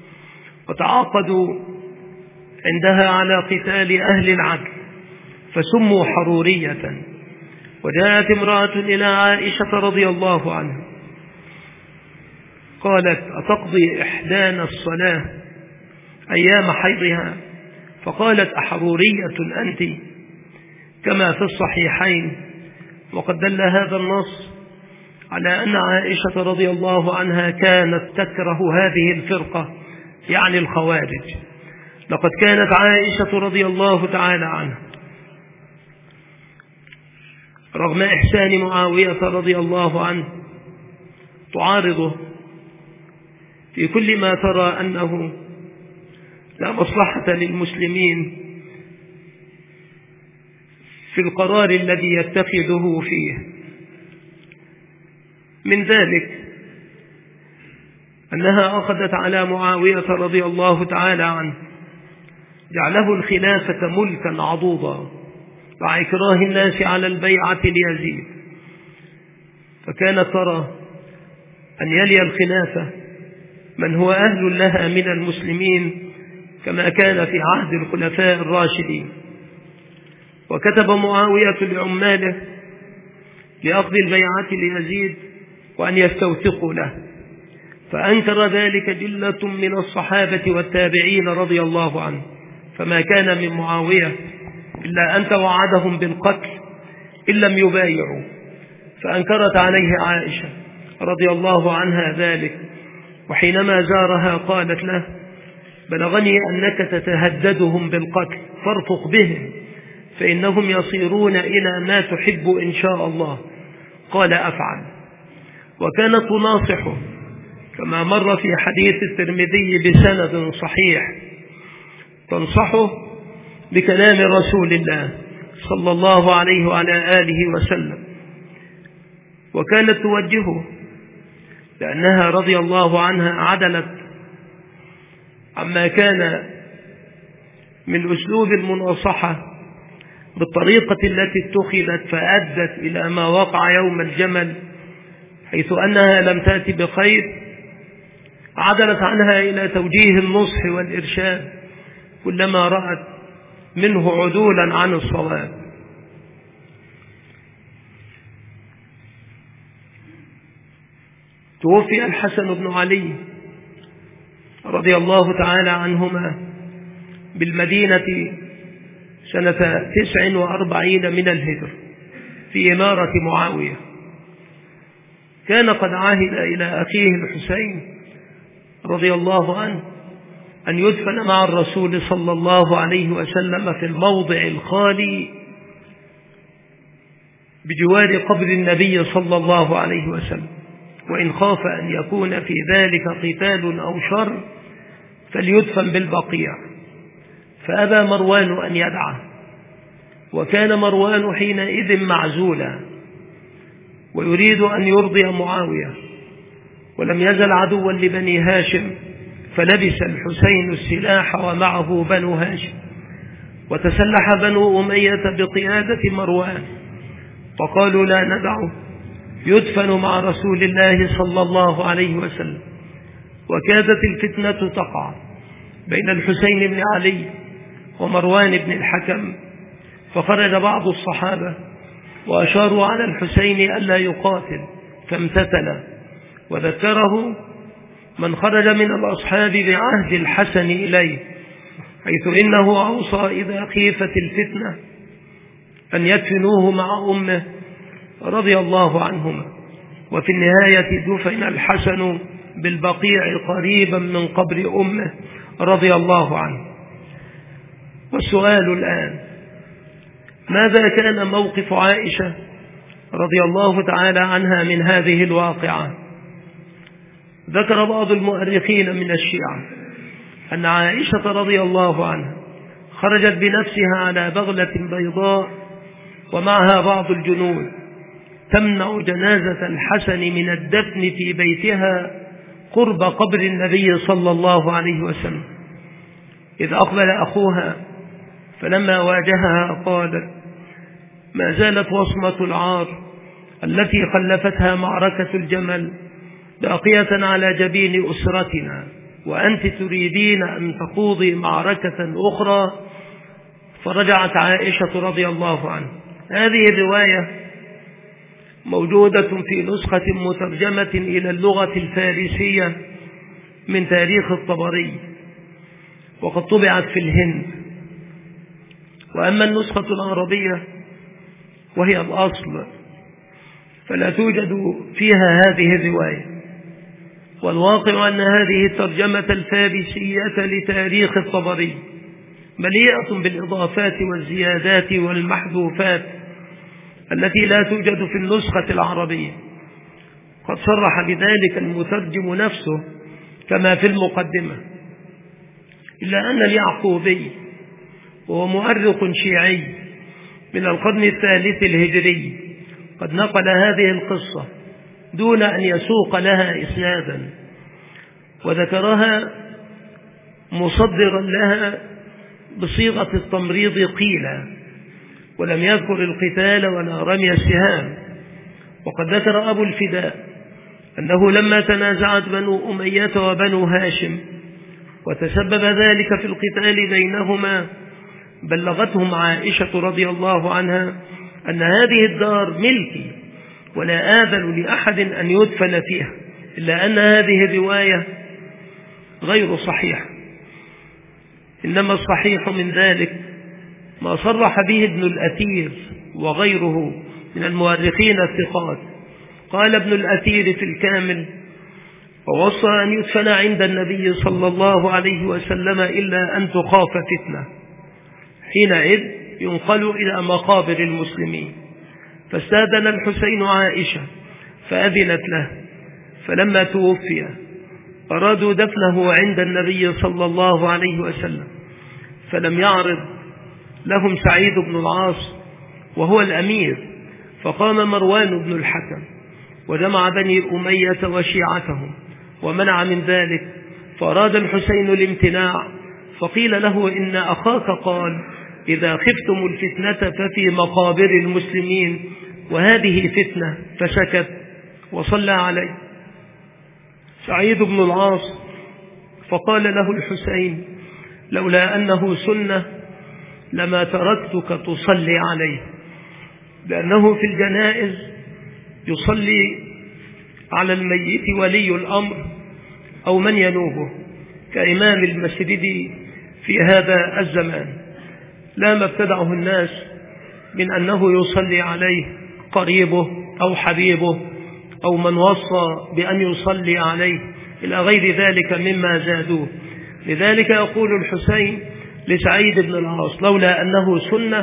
وتعاقدوا عندها على قتال أهل العدل فسموا حرورية. وجاءت امرأة إلى عائشة رضي الله عنها قالت: أتقضي إحدانا الصلاة أيام حيضها؟ فقالت: أحرورية أنت؟ كما في الصحيحين. وقد دل هذا النص على أن عائشة رضي الله عنها كانت تكره هذه الفرقة، يعني الخوارج. لقد كانت عائشة رضي الله تعالى عنها رغم إحسان معاوية رضي الله عنه تعارضه في كل ما ترى أنه لا مصلحة للمسلمين في القرار الذي يتخذه فيه. من ذلك أنها أخذت على معاوية رضي الله تعالى عنه جعله الخلافة ملكا عضوضا مع إكراه الناس على البيعة ليزيد، فكانت ترى أن يلي الخلافة من هو أهل لها من المسلمين كما كان في عهد الخلفاء الراشدين. وكتب معاوية لعماله لأخذ البيعة ليزيد وأن يستوثقوا له، فأنكر ذلك جلة من الصحابة والتابعين رضي الله عنه، فما كان من معاوية إلا أن توعدهم بالقتل إن لم يبايعوا. فأنكرت عليه عائشة رضي الله عنها ذلك، وحينما زارها قالت له: بلغني أنك تتهددهم بالقتل فارفق بهم فإنهم يصيرون إلى ما تحب إن شاء الله. قال: أفعل. وكانت تناصحه كما مر في حديث الترمذي بسند صحيح، تنصحه بكلام رسول الله صلى الله عليه وعلى آله وسلم، وكانت توجهه لأنها رضي الله عنها عدلت عما كان من أسلوب المناصحة بالطريقة التي اتخذت فأدت إلى ما وقع يوم الجمل، حيث أنها لم تأتي بخير، عدلت عنها إلى توجيه النصح والإرشاد كلما رأت منه عدولا عن الصواب. توفي الحسن بن علي رضي الله تعالى عنهما بالمدينة سنة تسع وأربعين من الهجرة في إمارة معاوية. كان قد عاهد إلى أخيه الحسين رضي الله عنه أن يدفن مع الرسول صلى الله عليه وسلم في الموضع الخالي بجوار قبر النبي صلى الله عليه وسلم، وإن خاف أن يكون في ذلك قتال أو شر فليدفن بالبقيع، فأبى مروان أن يدعه، وكان مروان حينئذ معزولا ويريد أن يرضي معاوية، ولم يزل عدوا لبني هاشم، فلبس الحسين السلاح ومعه بنو هاشم، وتسلح بنو أمية بقيادة مروان، فقالوا: لا ندعه يدفن مع رسول الله صلى الله عليه وسلم. وكادت الفتنة تقع بين الحسين بن علي ومروان بن الحكم، فخرج بعض الصحابة وأشاروا على الحسين ألا يقاتل، فامتثل، وذكره من خرج من الأصحاب بعهد الحسن إليه، حيث إنه أوصى إذا خيفت الفتنة أن يدفنوه مع أمه رضي الله عنهما. وفي النهاية دفن الحسن بالبقيع قريبا من قبر أمه رضي الله عنه. والسؤال الآن: ماذا كان موقف عائشة رضي الله تعالى عنها من هذه الواقعة؟ ذكر بعض المؤرخين من الشيعة أن عائشة رضي الله عنها خرجت بنفسها على بغلة بيضاء ومعها بعض الجنود تمنع جنازة الحسن من الدفن في بيتها قرب قبر النبي صلى الله عليه وسلم، إذ أقبل أخوها فلما واجهها قالت: ما زالت وصمة العار التي خلفتها معركة الجمل باقية على جبين أسرتنا، وأنت تريدين أن تخوضي معركة أخرى. فرجعت عائشة رضي الله عنها. هذه الرواية موجودة في نسخة مترجمة إلى اللغة الفارسية من تاريخ الطبري، وقد طبعت في الهند. وأما النسخة العربية وهي الأصل فلا توجد فيها هذه الرواية. والواقع أن هذه الترجمة الفارسية لتاريخ الطبري مليئة بالإضافات والزيادات والمحذوفات التي لا توجد في النسخة العربية. قد صرح بذلك المترجم نفسه كما في المقدمة، إلا أن اليعقوبي وهو مؤرخ شيعي من القرن الثالث الهجري قد نقل هذه القصة دون أن يسوق لها إسنادا، وذكرها مصدرا لها بصيغة التمريض قيل، ولم يذكر القتال ولا رمي السهام. وقد ذكر أبو الفداء أنه لما تنازعت بنو أمية وبنو هاشم وتسبب ذلك في القتال بينهما. بلغتهم عائشة رضي الله عنها أن هذه الدار ملكي ولا آذن لأحد أن يدفن فيها، إلا أن هذه الرواية غير صحيحة، إنما الصحيح من ذلك ما صرح به ابن الأثير وغيره من المؤرخين الثقات. قال ابن الأثير في الكامل: ووصى أن يدفن عند النبي صلى الله عليه وسلم إلا أن تخاف فتنة، حينئذ ينقل إلى مقابر المسلمين. فاستأذن الحسين عائشة فأذنت له، فلما توفي أرادوا دفنه عند النبي صلى الله عليه وسلم، فلم يعرض لهم سعيد بن العاص وهو الأمير، فقام مروان بن الحكم وجمع بني أمية وشيعتهم ومنع من ذلك، فأراد الحسين الامتناع، فقيل له: إن أخاك قال إذا خفتم الفتنة ففي مقابر المسلمين، وهذه فتنة، فسكت وصلى عليه سعيد بن العاص. فقال له الحسين: لولا أنه سنة لما تركتك تصلي عليه، لأنه في الجنائز يصلي على الميت ولي الأمر أو من ينوبه كإمام المسجد في هذا الزمان، لا ما ابتدعه الناس من أنه يصلي عليه قريبه أو حبيبه أو من وصى بأن يصلي عليه إلى غير ذلك مما زادوه. لذلك يقول الحسين لسعيد بن العاص: لولا أنه سنة،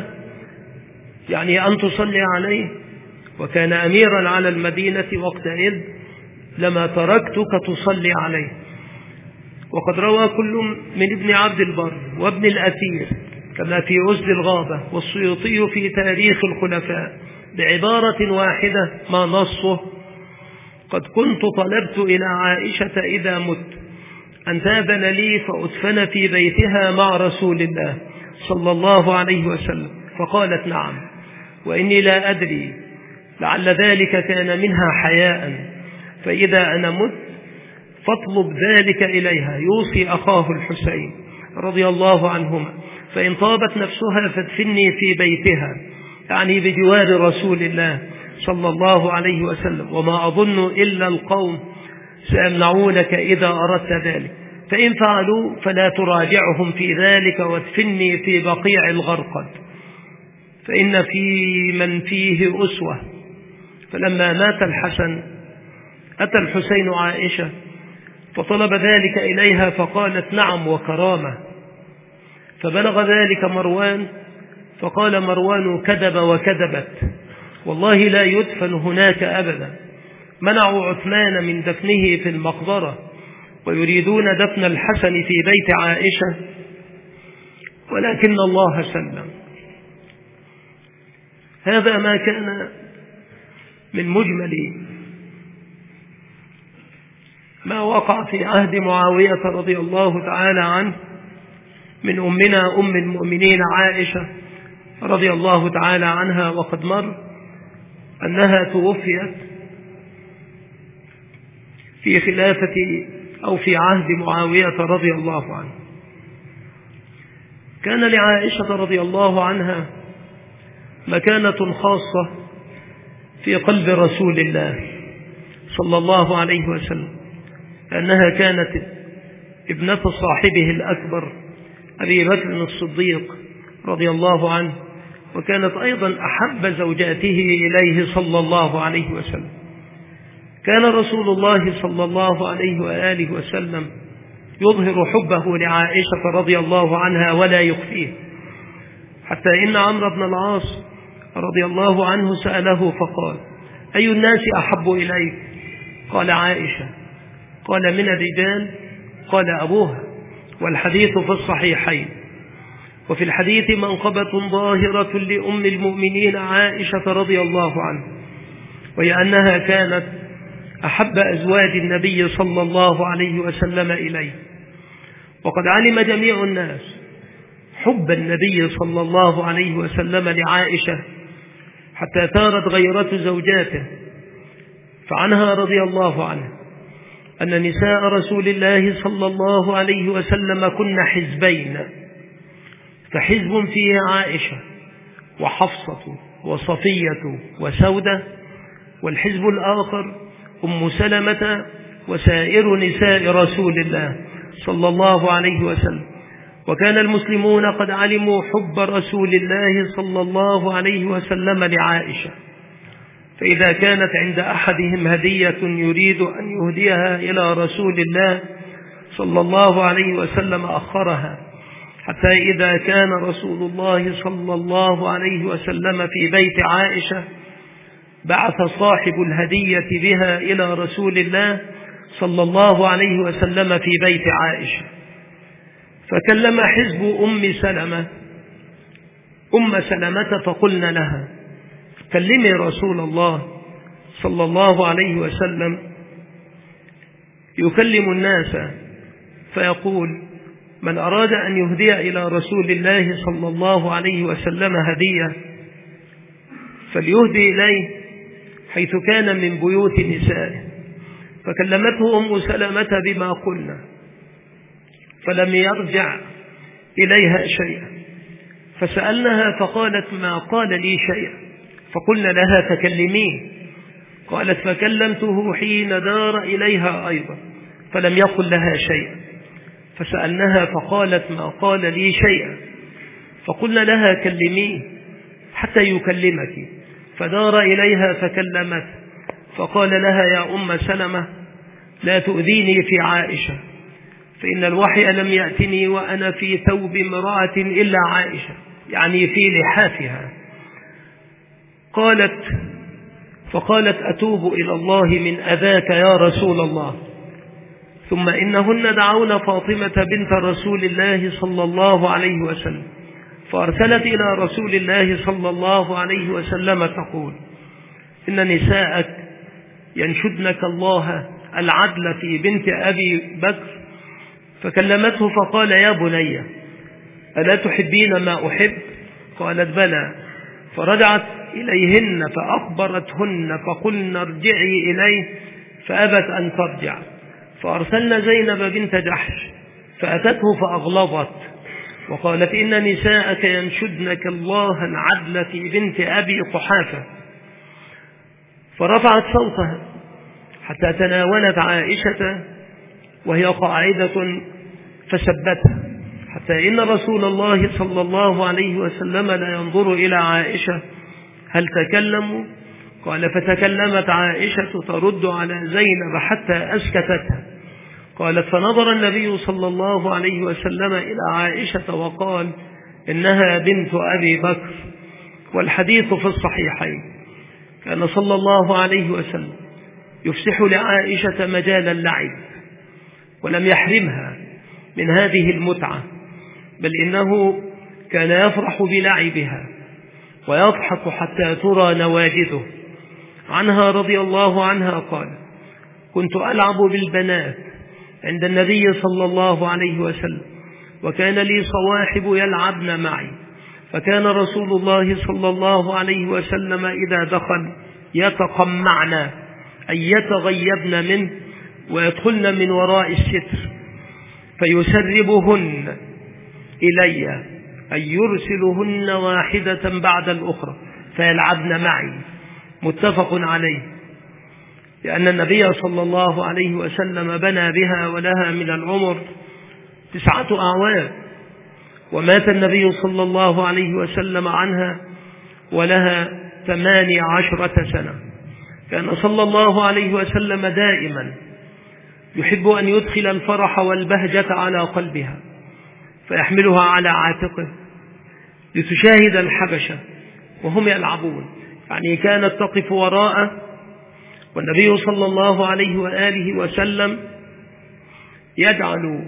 يعني أن تصلي عليه، وكان أميرا على المدينة وقتئذ، لما تركتك تصلي عليه. وقد روى كل من ابن عبد البر وابن الأثير كما في أسد الغابة والسيوطي في تاريخ الخلفاء بعبارة واحدة ما نصه: قد كنت طلبت إلى عائشة إذا مت أن تأذن لي فأدفن في بيتها مع رسول الله صلى الله عليه وسلم، فقالت: نعم، وإني لا أدري، لعل ذلك كان منها حياء، فإذا أنا مت فاطلب ذلك إليها، يوصي أخاه الحسين رضي الله عنهما، فإن طابت نفسها فادفني في بيتها، يعني بجوار رسول الله صلى الله عليه وسلم، وما أظن إلا القوم سيمنعونك إذا أردت ذلك، فإن فعلوا فلا تراجعهم في ذلك، وادفني في بقيع الغرقد، فإن في من فيه أسوة. فلما مات الحسن أتى الحسين عائشة فطلب ذلك إليها، فقالت: نعم وكرامة. فبلغ ذلك مروان، فقال مروان: كذب وكذبت، والله لا يدفن هناك أبدا، منعوا عثمان من دفنه في المقبرة ويريدون دفن الحسن في بيت عائشة، ولكن الله سلم. هذا ما كان من مجمل ما وقع في عهد معاوية رضي الله تعالى عنه من أمنا أم المؤمنين عائشة رضي الله تعالى عنها. وقد مر أنها توفيت في خلافة أو في عهد معاوية رضي الله عنه. كان لعائشة رضي الله عنها مكانة خاصة في قلب رسول الله صلى الله عليه وسلم، لأنها كانت ابنة صاحبه الأكبر أبي بكر الصديق رضي الله عنه، وكانت أيضا أحب زوجاته إليه صلى الله عليه وسلم. كان رسول الله صلى الله عليه وآله وسلم يظهر حبه لعائشة رضي الله عنها ولا يخفيه، حتى إن عمرو بن العاص رضي الله عنه سأله فقال: أي الناس أحب إليك؟ قال: عائشة. قال: من الرجال؟ قال: أبوها. والحديث في الصحيحين. وفي الحديث منقبة ظاهرة لأم المؤمنين عائشة رضي الله عنها، وهي أنها كانت أحب أزواج النبي صلى الله عليه وسلم إليه. وقد علم جميع الناس حب النبي صلى الله عليه وسلم لعائشة، حتى ثارت غيرة زوجاته فعنها رضي الله عنها، أن نساء رسول الله صلى الله عليه وسلم كن حزبين، فحزب فيه عائشة وحفصة وصفية وسودة، والحزب الآخر أم سلمة وسائر نساء رسول الله صلى الله عليه وسلم. وكان المسلمون قد علموا حب رسول الله صلى الله عليه وسلم لعائشة، فإذا كانت عند أحدهم هدية يريد أن يهديها إلى رسول الله صلى الله عليه وسلم أخرها، حتى إذا كان رسول الله صلى الله عليه وسلم في بيت عائشة بعث صاحب الهدية بها إلى رسول الله صلى الله عليه وسلم في بيت عائشة، فكلم حزب أم سلمة أم سلمة فقلنا لها: كلمي رسول الله صلى الله عليه وسلم يكلم الناس فيقول: من أراد أن يهدي إلى رسول الله صلى الله عليه وسلم هدية فليهدي إليه حيث كان من بيوت نسائه. فكلمته أم سلمة بما قلنا فلم يرجع إليها شيئا، فسألناها فقالت: ما قال لي شيئا. فقلنا لها: تكلميه. قالت: فكلمته حين دار إليها أيضا فلم يقل لها شيئا. فسألناها فقالت: ما قال لي شيئا. فقلنا لها: كلميه حتى يكلمك. فدار إليها فكلمت، فقال لها: يا أم سلمة لا تؤذيني في عائشة، فإن الوحي لم يأتني وأنا في ثوب امرأة إلا عائشة، يعني في لحافها. قالت فقالت: أتوب إلى الله من أذاك يا رسول الله. ثم إنهن دعون فاطمة بنت رسول الله صلى الله عليه وسلم، فأرسلت إلى رسول الله صلى الله عليه وسلم تقول: إن نساءك ينشدنك الله العدل في بنت أبي بكر. فكلمته فقال: يا بني ألا تحبين ما أحب؟ قالت: بلى. فرجعت إليهن فأخبرتهن فقلن: ارجعي إليه، فأبت أن ترجع. فأرسلنا زينب بنت جحش فأتته فأغلظت وقالت: إن نساءك ينشدنك الله العدل في بنت أبي قحافة. فرفعت صوتها حتى تناولت عائشة وهي قاعدة فسبتها، حتى إن رسول الله صلى الله عليه وسلم لا ينظر إلى عائشة هل تكلموا؟ قال: فتكلمت عائشة ترد على زينب حتى أسكتتها. قالت: فنظر النبي صلى الله عليه وسلم إلى عائشة وقال: إنها بنت أبي بكر. والحديث في الصحيحين. كان صلى الله عليه وسلم يفسح لعائشة مجال اللعب ولم يحرمها من هذه المتعة، بل إنه كان يفرح بلعبها ويضحك حتى ترى نواجذه. عنها رضي الله عنها قال: كنت ألعب بالبنات عند النبي صلى الله عليه وسلم، وكان لي صواحب يلعبن معي، فكان رسول الله صلى الله عليه وسلم إذا دخل يتقمعن أي يتغيبن منه ويدخلن من وراء الستر فيسربهن إلي أي يرسلهن واحدة بعد الأخرى فيلعبن معي. متفق عليه، لأن النبي صلى الله عليه وسلم بنى بها ولها من العمر تسعة أعوام، ومات النبي صلى الله عليه وسلم عنها ولها ثمانية عشرة سنة. كان صلى الله عليه وسلم دائما يحب أن يدخل الفرح والبهجة على قلبها فيحملها على عاتقه لتشاهد الحبشة وهم يلعبون، يعني كانت تقف وراءه، والنبي صلى الله عليه وآله وسلم يجعل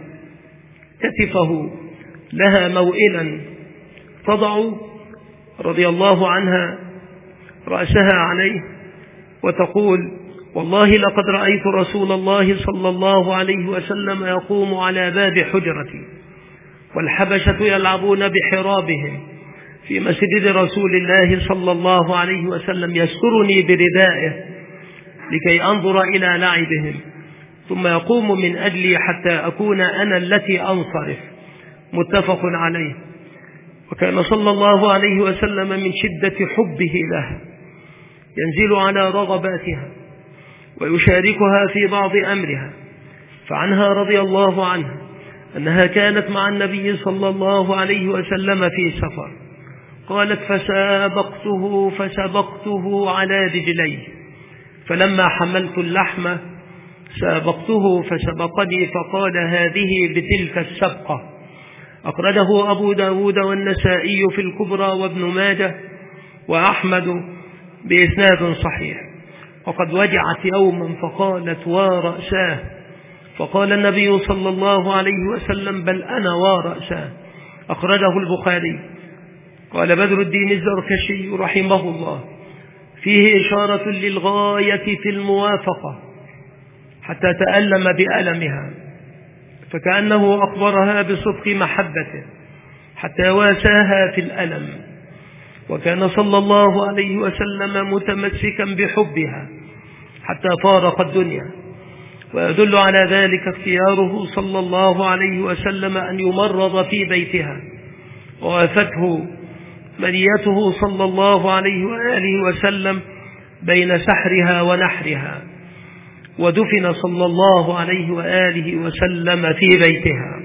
كتفه لها موئلا تضع رضي الله عنها رأسها عليه وتقول: والله لقد رأيت رسول الله صلى الله عليه وسلم يقوم على باب حجرتي والحبشة يلعبون بحرابهم في مسجد رسول الله صلى الله عليه وسلم، يسترني بردائه لكي أنظر إلى لعبهم، ثم يقوم من أجلي حتى أكون أنا التي أنصرف. متفق عليه. وكان صلى الله عليه وسلم من شدة حبه له ينزل على رغباتها ويشاركها في بعض أمرها. فعنها رضي الله عنها أنها كانت مع النبي صلى الله عليه وسلم في سفر، قالت: فسابقته فسبقته على رجلي، فلما حملت اللحم سابقته فسبقني، فقال: هذه بتلك السبقة. أخرجه أبو داود والنسائي في الكبرى وابن ماجه وأحمد بإسناد صحيح. وقد وجعت يوما فقالت: ورأساه، فقال النبي صلى الله عليه وسلم: بل أنا ورأساه. أخرجه البخاري. قال بدر الدين الزركشي رحمه الله: فيه إشارة للغاية في الموافقة حتى تألم بألمها، فكأنه أخبرها بصدق محبته حتى واساها في الألم. وكان صلى الله عليه وسلم متمسكا بحبها حتى فارق الدنيا. ويدل على ذلك اختياره صلى الله عليه وسلم أن يمرض في بيتها، ووافته منيته صلى الله عليه وآله وسلم بين سحرها ونحرها، ودفن صلى الله عليه وآله وسلم في بيتها.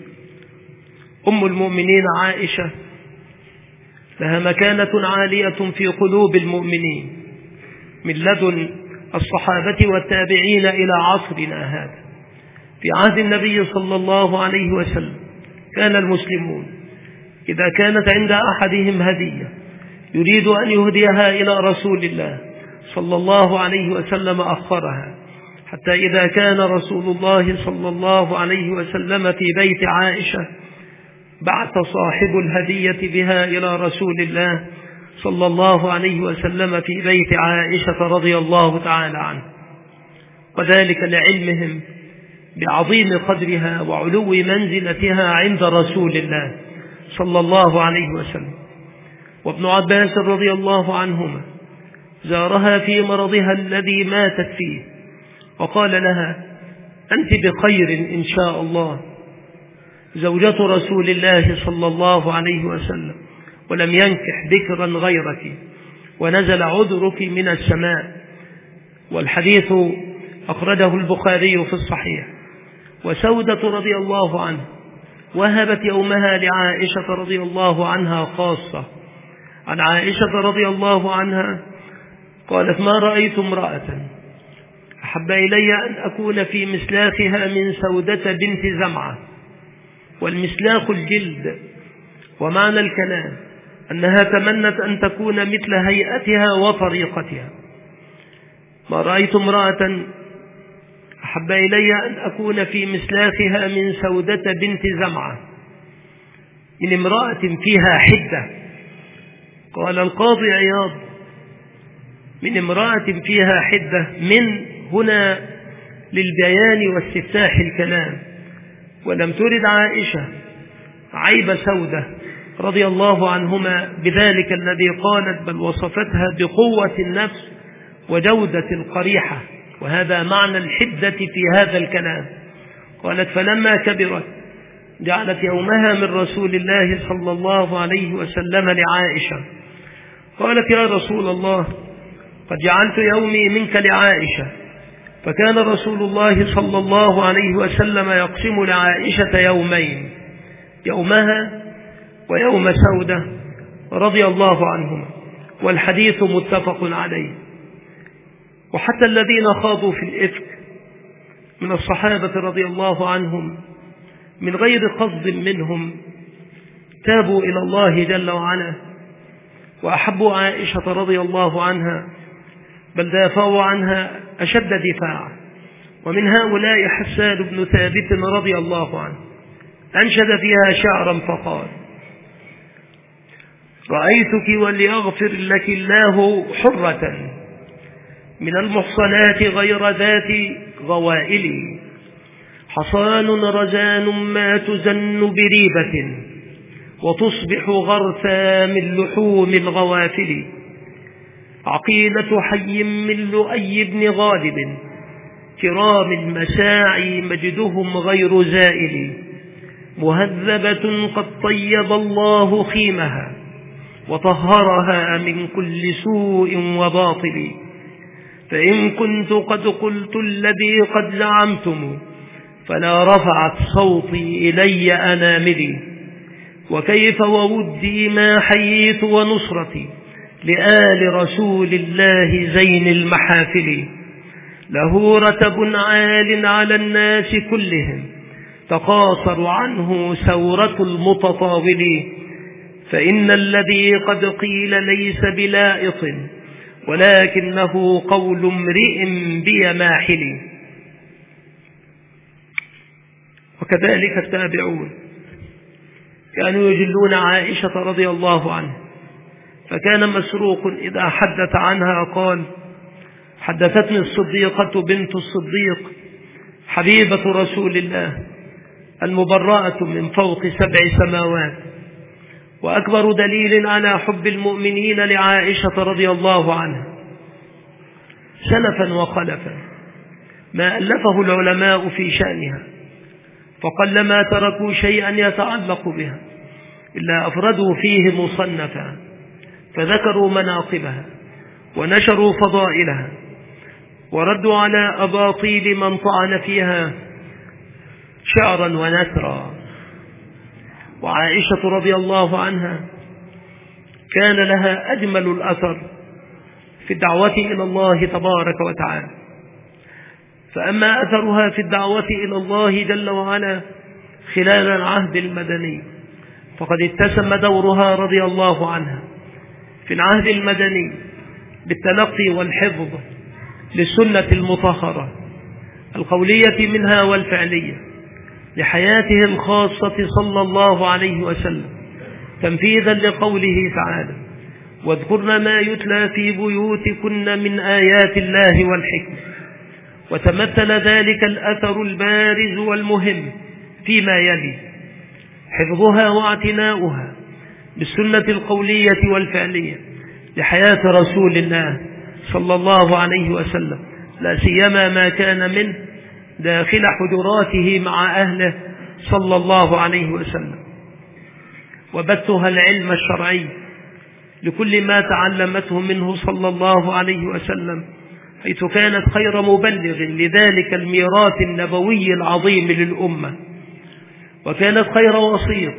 أم المؤمنين عائشة لها مكانة عالية في قلوب المؤمنين من لدن الصحابة والتابعين إلى عصرنا هذا. في عهد النبي صلى الله عليه وسلم كان المسلمون إذا كانت عند أحدهم هدية يريد أن يهديها إلى رسول الله صلى الله عليه وسلم أخرها، حتى إذا كان رسول الله صلى الله عليه وسلم في بيت عائشة بعث صاحب الهدية بها إلى رسول الله صلى الله عليه وسلم في بيت عائشة رضي الله تعالى عنه، وذلك لعلمهم بعظيم قدرها وعلو منزلتها عند رسول الله صلى الله عليه وسلم. وابن عباس رضي الله عنهما زارها في مرضها الذي ماتت فيه وقال لها: أنت بخير إن شاء الله، زوجة رسول الله صلى الله عليه وسلم، ولم ينكح بكرا غيرك، ونزل عذرك من السماء. والحديث أخرجه البخاري في الصحيح. وسودة رضي الله عنها وهبت يومها لعائشة رضي الله عنها خاصة. عن عائشة رضي الله عنها قالت: ما رأيت امرأة أحب إلي أن أكون في مسلاخها من سودة بنت زمعة. والمسلاخ الجلد، ومعنى الكلام أنها تمنت أن تكون مثل هيئتها وطريقتها. ما رأيت امرأة أحب إلي أن أكون في مسلاخها من سودة بنت زمعة من امرأة فيها حدة. قال القاضي عياض: من امرأة فيها حدة من هنا للبيان واستفتاح الكلام. ولم ترد عائشة عيب سودة رضي الله عنهما بذلك الذي قالت، بل وصفتها بقوة النفس وجودة القريحة، وهذا معنى الحدة في هذا الكلام. قالت: فلما كبرت جعلت يومها من رسول الله صلى الله عليه وسلم لعائشة. قالت: يا رسول الله، قد جعلت يومي منك لعائشة. فكان رسول الله صلى الله عليه وسلم يقسم لعائشة يومين، يومها ويوم سودة رضي الله عنهما. والحديث متفق عليه. وحتى الذين خاضوا في الإفك من الصحابة رضي الله عنهم من غير قصد منهم تابوا إلى الله جل وعلا وأحبوا عائشة رضي الله عنها، بل دافعوا عنها أشد دفاع. ومن هؤلاء حسان بن ثابت رضي الله عنه أنشد فيها شعرا فقال: رأيتك وليغفر لك الله حرة من المحصنات غير ذات غوائل، حصان رزان ما تزن بريبة، وتصبح غرثا من لحوم الغوافل، عقيلة حي من لؤي بن غالب، كرام المساعي مجدهم غير زائل، مهذبة قد طيب الله خيمها وطهرها من كل سوء وباطل. فإن كنت قد قلت الذي قد زعمتم فلا رفعت صوتي إلي أناملي، وكيف وودي ما حييت ونصرتي لآل رسول الله زين المحافل. له رتب عال على الناس كلهم تقاصر عنه ثورة المتطاول، فإن الذي قد قيل ليس بلائط ولكنه قول امرئ بيماحل. وكذلك التابعون كانوا يجلون عائشة رضي الله عنها، فكان مسروق إذا حدث عنها قال: حدثتني الصديقة بنت الصديق حبيبة رسول الله المبرأة من فوق سبع سماوات. وأكبر دليل على حب المؤمنين لعائشة رضي الله عنها سلفا وخلفا ما ألفه العلماء في شأنها، فقلما تركوا شيئا يتعلق بها إلا أفردوا فيه مصنفا، فذكروا مناقبها ونشروا فضائلها وردوا على أباطيل من طعن فيها شعرا ونثرا. وعائشة رضي الله عنها كان لها أجمل الأثر في الدعوة إلى الله تبارك وتعالى. فأما أثرها في الدعوة إلى الله جل وعلا خلال العهد المدني فقد اتسم دورها رضي الله عنها في العهد المدني بالتلقي والحفظ للسنة المطهرة القولية منها والفعلية لحياته الخاصة صلى الله عليه وسلم، تنفيذا لقوله تعالى: واذكرن ما يتلى في بيوتكن من آيات الله والحكمة. وتمثل ذلك الأثر البارز والمهم فيما يلي: حفظها واعتناؤها بالسنة القولية والفعلية لحياة رسول الله صلى الله عليه وسلم، لا سيما ما كان منه داخل حجراته مع أهله صلى الله عليه وسلم. وبثها العلم الشرعي لكل ما تعلمته منه صلى الله عليه وسلم، حيث كانت خير مبلغ لذلك الميراث النبوي العظيم للأمة، وكانت خير وسيط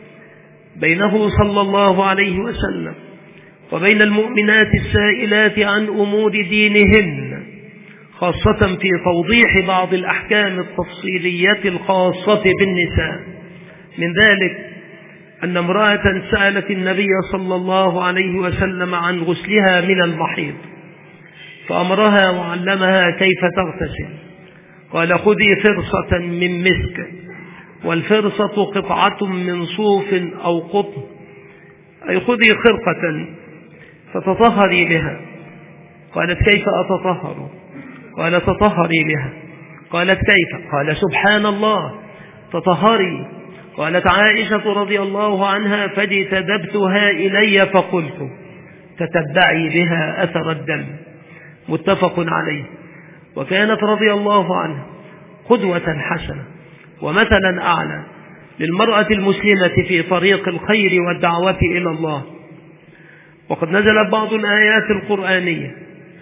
بينه صلى الله عليه وسلم وبين المؤمنات السائلات عن أمور دينهن، خاصة في توضيح بعض الأحكام التفصيلية الخاصة بالنساء. من ذلك أن امرأة سألت النبي صلى الله عليه وسلم عن غسلها من المحيض، فأمرها وعلمها كيف تغتسل. قال: خذي فرصة من مسك، والفرصة قطعة من صوف أو قطن، أي خذي خرقة فتطهري بها. قالت: كيف أتطهر؟ قال: تطهري بها. قالت: كيف؟ قال: سبحان الله، تطهري. قالت عائشة رضي الله عنها: فاجتذبتها إلي فقلت: تتبعي بها أثر الدم. متفق عليه. وكانت رضي الله عنها قدوة حسنة ومثلا أعلى للمرأة المسلمة في طريق الخير والدعوة إلى الله. وقد نزلت بعض الآيات القرآنية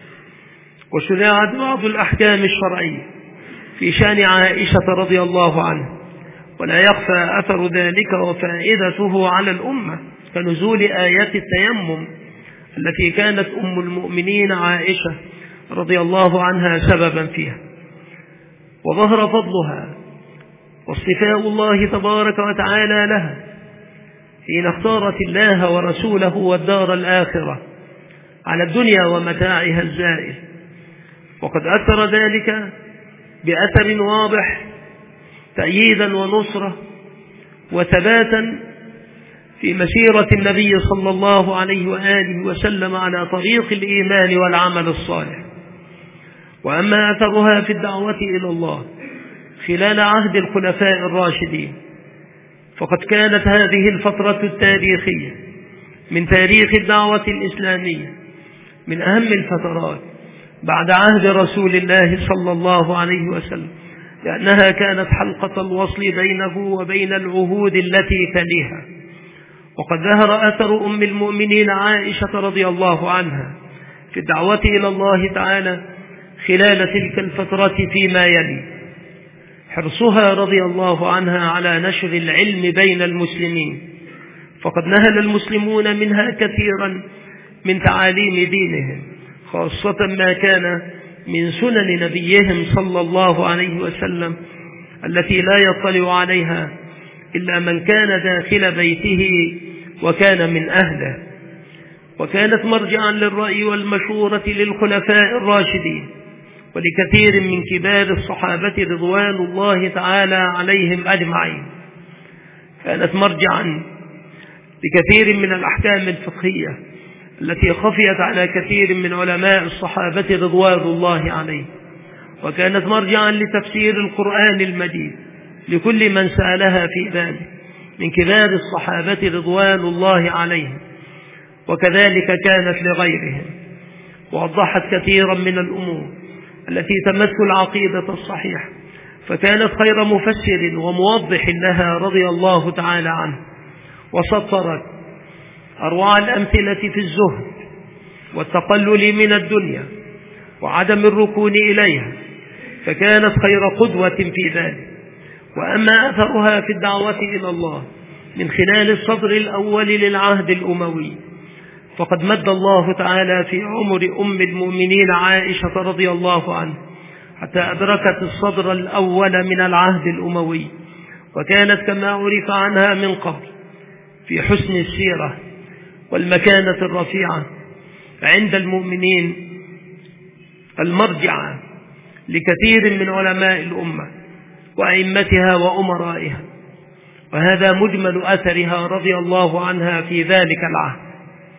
وشرعت بعض الأحكام الشرعية في شأن عائشة رضي الله عنها، ولا يخفى أثر ذلك وفائدته على الأمة كنزول آيات التيمم التي كانت أم المؤمنين عائشة رضي الله عنها سببا فيها. وظهر فضلها واصطفاء الله تبارك وتعالى لها حين اختارت الله ورسوله والدار الآخرة على الدنيا ومتاعها الزائل. وقد أثر ذلك بأثر واضح تأييدا ونصرة وثباتا في مسيرة النبي صلى الله عليه وآله وسلم على طريق الإيمان والعمل الصالح. وأما أثرها في الدعوة إلى الله خلال عهد الخلفاء الراشدين فقد كانت هذه الفترة التاريخية من تاريخ الدعوة الإسلامية من أهم الفترات بعد عهد رسول الله صلى الله عليه وسلم، لأنها كانت حلقة الوصل بينه وبين العهود التي تليها. وقد ظهر أثر أم المؤمنين عائشة رضي الله عنها في الدعوة إلى الله تعالى خلال تلك الفترة فيما يلي: حرصها رضي الله عنها على نشر العلم بين المسلمين، فقد نهل المسلمون منها كثيرا من تعاليم دينهم، خاصة ما كان من سنن نبيهم صلى الله عليه وسلم التي لا يطلع عليها إلا من كان داخل بيته وكان من أهله. وكانت مرجعا للرأي والمشورة للخلفاء الراشدين ولكثير من كبار الصحابة رضوان الله تعالى عليهم أجمعين. كانت مرجعا لكثير من الأحكام الفقهية التي خفيت على كثير من علماء الصحابة رضوان الله عليهم. وكانت مرجعا لتفسير القرآن المجيد لكل من سألها في ذلك من كبار الصحابة رضوان الله عليهم، وكذلك كانت لغيرهم، ووضحت كثيرا من الأمور التي تمس العقيدة الصحيحة، فكانت خير مفسر وموضح لها رضي الله تعالى عنه. وسطرت أروع الأمثلة في الزهد والتقلل من الدنيا وعدم الركون إليها، فكانت خير قدوة في ذلك. وأما أثرها في الدعوة إلى الله من خلال الصدر الأول للعهد الأموي، فقد مد الله تعالى في عمر أم المؤمنين عائشة رضي الله عنها حتى أدركت الصدر الأول من العهد الأموي، وكانت كما عرف عنها من قبل في حسن السيرة والمكانة الرفيعة عند المؤمنين المرجعة لكثير من علماء الأمة وأئمتها وأمرائها. وهذا مجمل أثرها رضي الله عنها في ذلك العهد: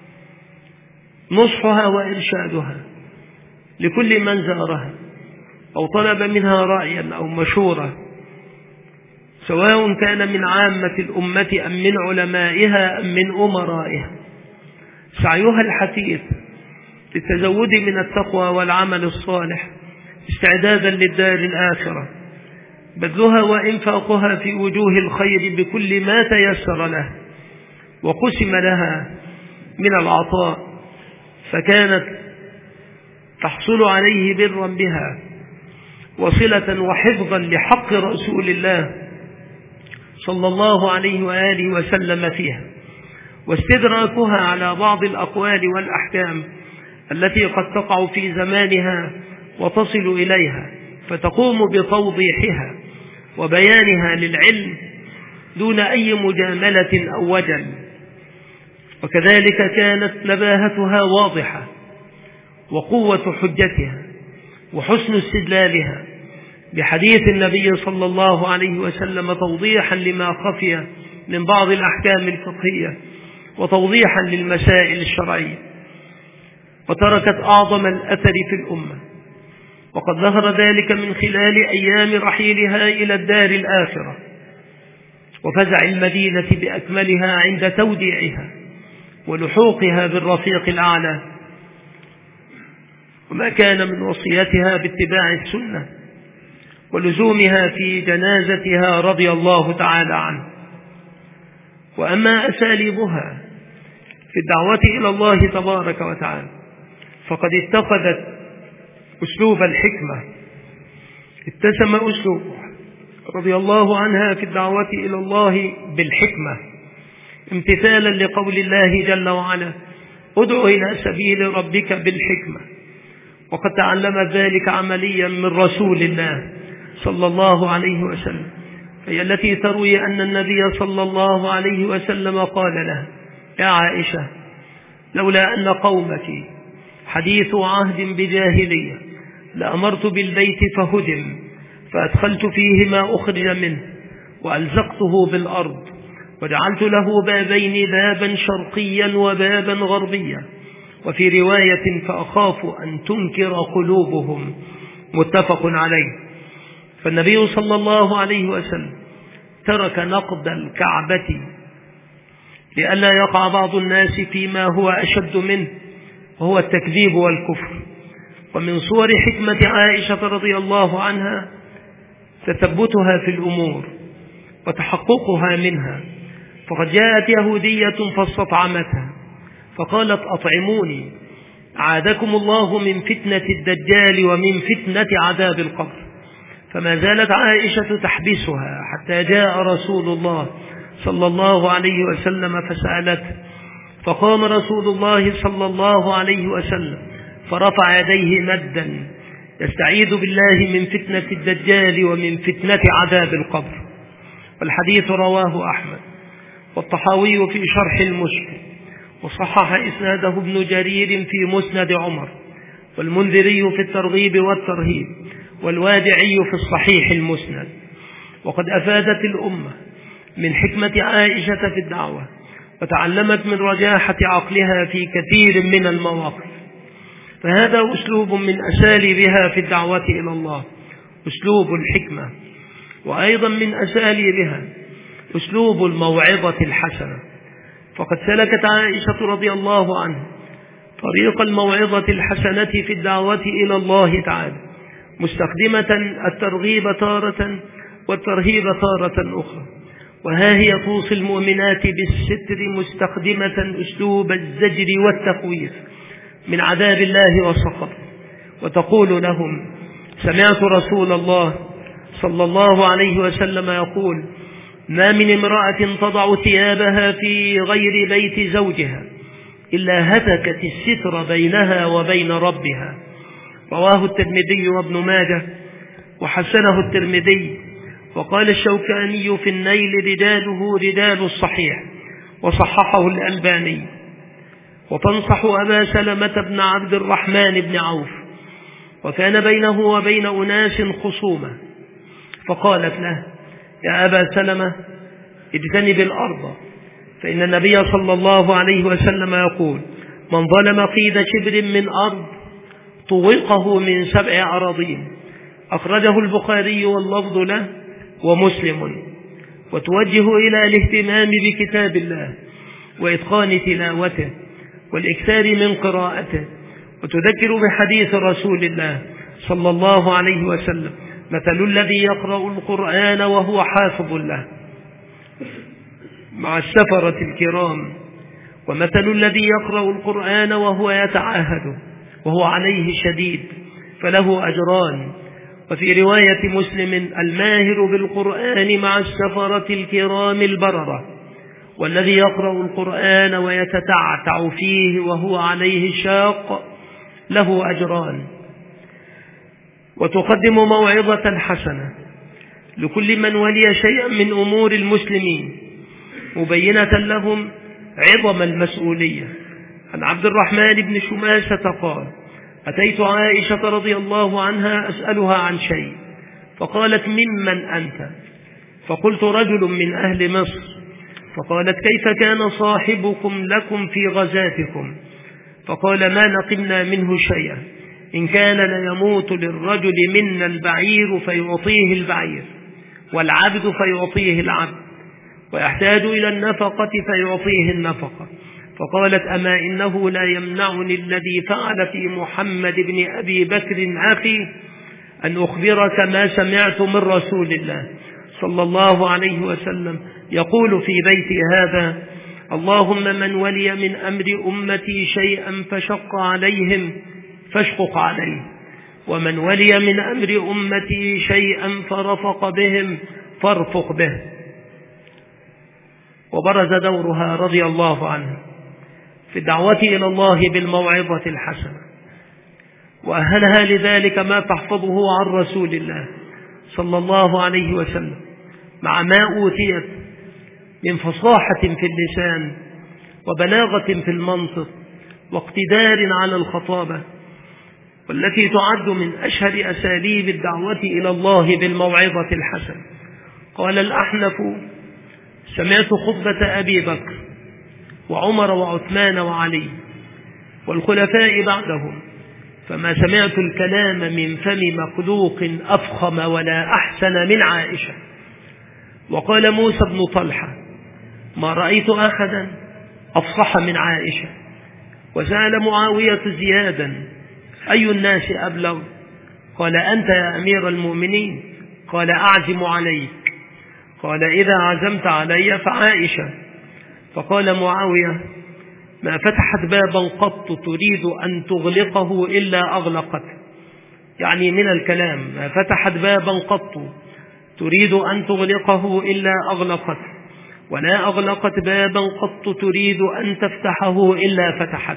نصحها وإرشادها لكل من زارها أو طلب منها رأيا أو مشورة، سواء كان من عامة الأمة أم من علمائها أم من أمرائها. سعيها الحثيث للتزود من التقوى والعمل الصالح استعدادا للدار الآخرة، بذلها وإنفاقها في وجوه الخير بكل ما تيسر له وقسم لها من العطاء، فكانت تحصل عليه برا بها وصلة وحفظا لحق رسول الله صلى الله عليه وآله وسلم فيها، واستدراكها على بعض الأقوال والأحكام التي قد تقع في زمانها وتصل إليها، فتقوم بتوضيحها وبيانها للعلم دون أي مجاملة أو وجل. وكذلك كانت نباهتها واضحة وقوة حجتها وحسن استدلالها بحديث النبي صلى الله عليه وسلم توضيحا لما خفي من بعض الأحكام الفقهية وتوضيحا للمسائل الشرعية، وتركت أعظم الأثر في الأمة. وقد ظهر ذلك من خلال أيام رحيلها إلى الدار الآخرة وفزع المدينة بأكملها عند توديعها ولحوقها بالرفيق الأعلى، وما كان من وصيتها باتباع السنة ولزومها في جنازتها رضي الله تعالى عنه. وأما أساليبها في الدعوة إلى الله تبارك وتعالى، فقد اتخذت أسلوب الحكمة، اتسم أسلوبها رضي الله عنها في الدعوة إلى الله بالحكمة، امتثالا لقول الله جل وعلا: ادع إلى سبيل ربك بالحكمة. وقد تعلمت ذلك عمليا من رسول الله صلى الله عليه وسلم، هي التي تروي أن النبي صلى الله عليه وسلم قال لها: يا عائشة، لولا أن قومك حديث عهد بجاهلية لأمرت بالبيت فهدم فأدخلت فيه ما أخرج منه وألزقته بالأرض وجعلت له بابين، بابا شرقيا وبابا غربيا، وفي رواية فأخاف أن تنكر قلوبهم، متفق عليه. فالنبي صلى الله عليه وسلم ترك نقد الكعبة لئلا يقع بعض الناس فيما هو أشد منه وهو التكذيب والكفر، ومن صور حكمة عائشة رضي الله عنها تثبتها في الأمور وتحققها منها، فقد جاءت يهودية فاستطعمتها فقالت أطعموني أعاذكم الله من فتنة الدجال ومن فتنة عذاب القبر، فما زالت عائشة تحبسها حتى جاء رسول الله صلى الله عليه وسلم فسألته، فقام رسول الله صلى الله عليه وسلم فرفع يديه مدا يستعيذ بالله من فتنة الدجال ومن فتنة عذاب القبر. والحديث رواه أحمد والطحاوي في شرح المشكل، وصحح إسناده ابن جرير في مسند عمر، والمنذري في الترغيب والترهيب، والوادعي في الصحيح المسند. وقد أفادت الأمة من حكمة عائشة في الدعوة، وتعلمت من رجاحة عقلها في كثير من المواقف، فهذا أسلوب من أساليبها في الدعوة إلى الله، أسلوب الحكمة. وأيضا من أساليبها أسلوب الموعظة الحسنة، فقد سلكت عائشة رضي الله عنها طريق الموعظة الحسنة في الدعوة إلى الله تعالى، مستخدمة الترغيب تارة والترهيب تارة أخرى، وها هي توصي المؤمنات بالستر مستخدمة أسلوب الزجر والتخويف من عذاب الله وسخطه، وتقول لهم: سمعت رسول الله صلى الله عليه وسلم يقول: ما من امرأة تضع ثيابها في غير بيت زوجها إلا هتكت الستر بينها وبين ربها. رواه الترمذي وابن ماجه وحسنه الترمذي، وقال الشوكاني في النيل: رجاله رجال الصحيح، وصححه الألباني. وتنصح أبا سلمة بن عبد الرحمن بن عوف، وكان بينه وبين أناس خصومة، فقالت له: يا أبا سلمة اجتنب الأرض، فإن النبي صلى الله عليه وسلم يقول: من ظلم قيد شبر من أرض طوقه من سبع أراضين. أخرجه البخاري واللفظ له ومسلم. وتوجه إلى الاهتمام بكتاب الله وإتقان تلاوته والإكثار من قراءته، وتذكر بحديث رسول الله صلى الله عليه وسلم: مثل الذي يقرأ القرآن وهو حافظ له مع السفرة الكرام، ومثل الذي يقرأ القرآن وهو يتعاهده وهو عليه شديد فله أجران. وفي رواية مسلم: الماهر بالقرآن مع السفرة الكرام البررة، والذي يقرأ القرآن ويتتعتع فيه وهو عليه شاق له أجران. وتقدم موعظة حسنة لكل من ولي شيئا من أمور المسلمين، مبينة لهم عظم المسؤولية. عن عبد الرحمن بن شماسة قال: أتيت عائشة رضي الله عنها أسألها عن شيء، فقالت: ممن أنت؟ فقلت: رجل من أهل مصر. فقالت: كيف كان صاحبكم لكم في غزاتكم؟ فقال: ما نقمنا منه شيئا، إن كان ليموت للرجل منا البعير فيعطيه البعير، والعبد فيعطيه العبد، ويحتاج إلى النفقة فيعطيه النفقة. فقالت: أما إنه لا يمنعني الذي فعل في محمد بن أبي بكر أخي أن أخبرك ما سمعت من رسول الله صلى الله عليه وسلم يقول في بيتي هذا: اللهم من ولي من أمر أمتي شيئا فشق عليهم فاشقق عليه، ومن ولي من أمر أمتي شيئا فرفق بهم فارفق به. وبرز دورها رضي الله عنها في الدعوة إلى الله بالموعظة الحسنة، وأهلها لذلك ما تحفظه عن رسول الله صلى الله عليه وسلم، مع ما أوتيت من فصاحة في اللسان وبلاغة في المنطق واقتدار على الخطابة، والتي تعد من أشهر أساليب الدعوة إلى الله بالموعظة الحسنة. قال الأحنف: سمعت خطبة أبي بكر وعمر وعثمان وعلي والخلفاء بعدهم، فما سمعت الكلام من فم مخلوق أفخم ولا أحسن من عائشة. وقال موسى بن طلحة: ما رأيت أحدا أفصح من عائشة. وسأل معاوية زيادا أي الناس أبلغ؟ قال أنت يا أمير المؤمنين. قال أعزم عليك. قال إذا عزمت علي فعائشة. فقال معاوية ما فتحت بابا قط تريد أن تغلقه إلا أغلقت، يعني من الكلام ما فتحت بابا قط تريد أن تغلقه إلا أغلقت، ولا أغلقت بابا قط تريد أن تفتحه إلا فتحت.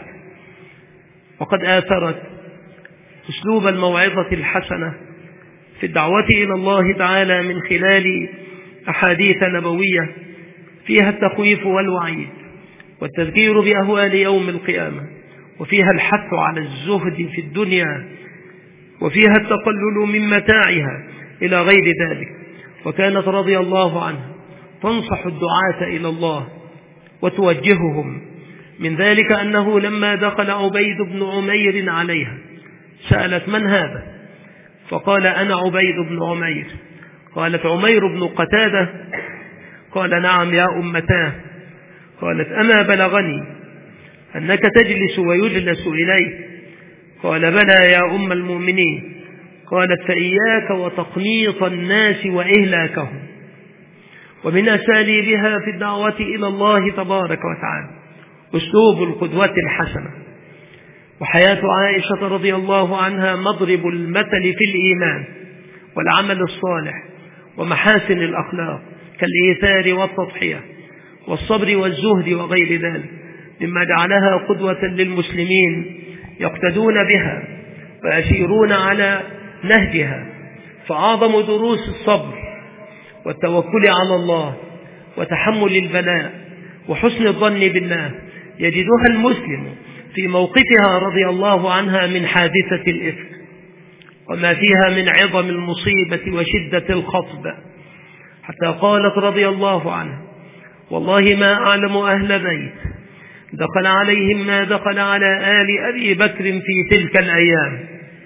وقد آثرت أسلوب الموعظة الحسنة في الدعوة إلى الله تعالى من خلال أحاديث نبوية فيها التخويف والوعيد والتذكير بأهوال يوم القيامة، وفيها الحث على الزهد في الدنيا، وفيها التقلل من متاعها إلى غير ذلك. وكانت رضي الله عنها تنصح الدعاة إلى الله وتوجههم. من ذلك أنه لما دخل عبيد بن عمير عليها سألت من هذا؟ فقال أنا عبيد بن عمير. قالت عمير بن قتادة؟ قال نعم يا أمتاه. قالت أما بلغني أنك تجلس ويجلس إليك؟ قال بلى يا أم المؤمنين. قالت فإياك وتقنيط الناس وإهلاكهم. ومن أساليبها في الدعوة إلى الله تبارك وتعالى أسلوب القدوة الحسنة. وحياة عائشة رضي الله عنها مضرب المثل في الإيمان والعمل الصالح ومحاسن الأخلاق كالإيثار والتضحية والصبر والزهد وغير ذلك، مما جعلها قدوة للمسلمين يقتدون بها ويسيرون على نهجها. فأعظم دروس الصبر والتوكل على الله وتحمل البلاء وحسن الظن بالله يجدها المسلم في موقفها رضي الله عنها من حادثة الإفك وما فيها من عظم المصيبة وشدة الخطب، حتى قالت رضي الله عنها والله ما أعلم أهل بيت دخل عليهم ما دخل على آل أبي بكر في تلك الأيام.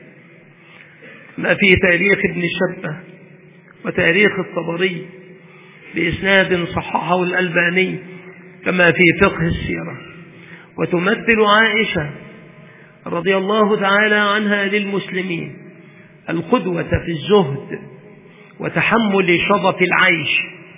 ما في تاريخ ابن الشبة وتاريخ الطبري بإسناد صححه الألباني كما في فقه السيرة. وتمثل عائشة رضي الله تعالى عنها للمسلمين القدوة في الزهد وتحمل شظف العيش.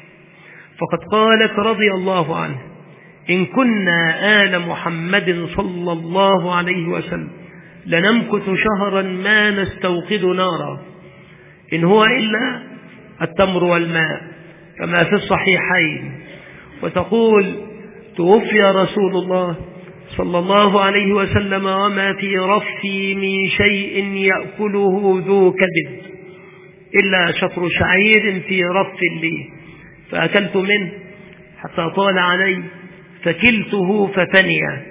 فقد قالت رضي الله عنه إن كنا آل محمد صلى الله عليه وسلم لنمكث شهرا ما نستوقد نارا إن هو إلا التمر والماء كما في الصحيحين. وتقول توفي رسول الله صلى الله عليه وسلم وما في رفي من شيء يأكله ذو كبد إلا شطر شعير في رف لي فأكلت منه حتى طال علي فكلته ففنيا.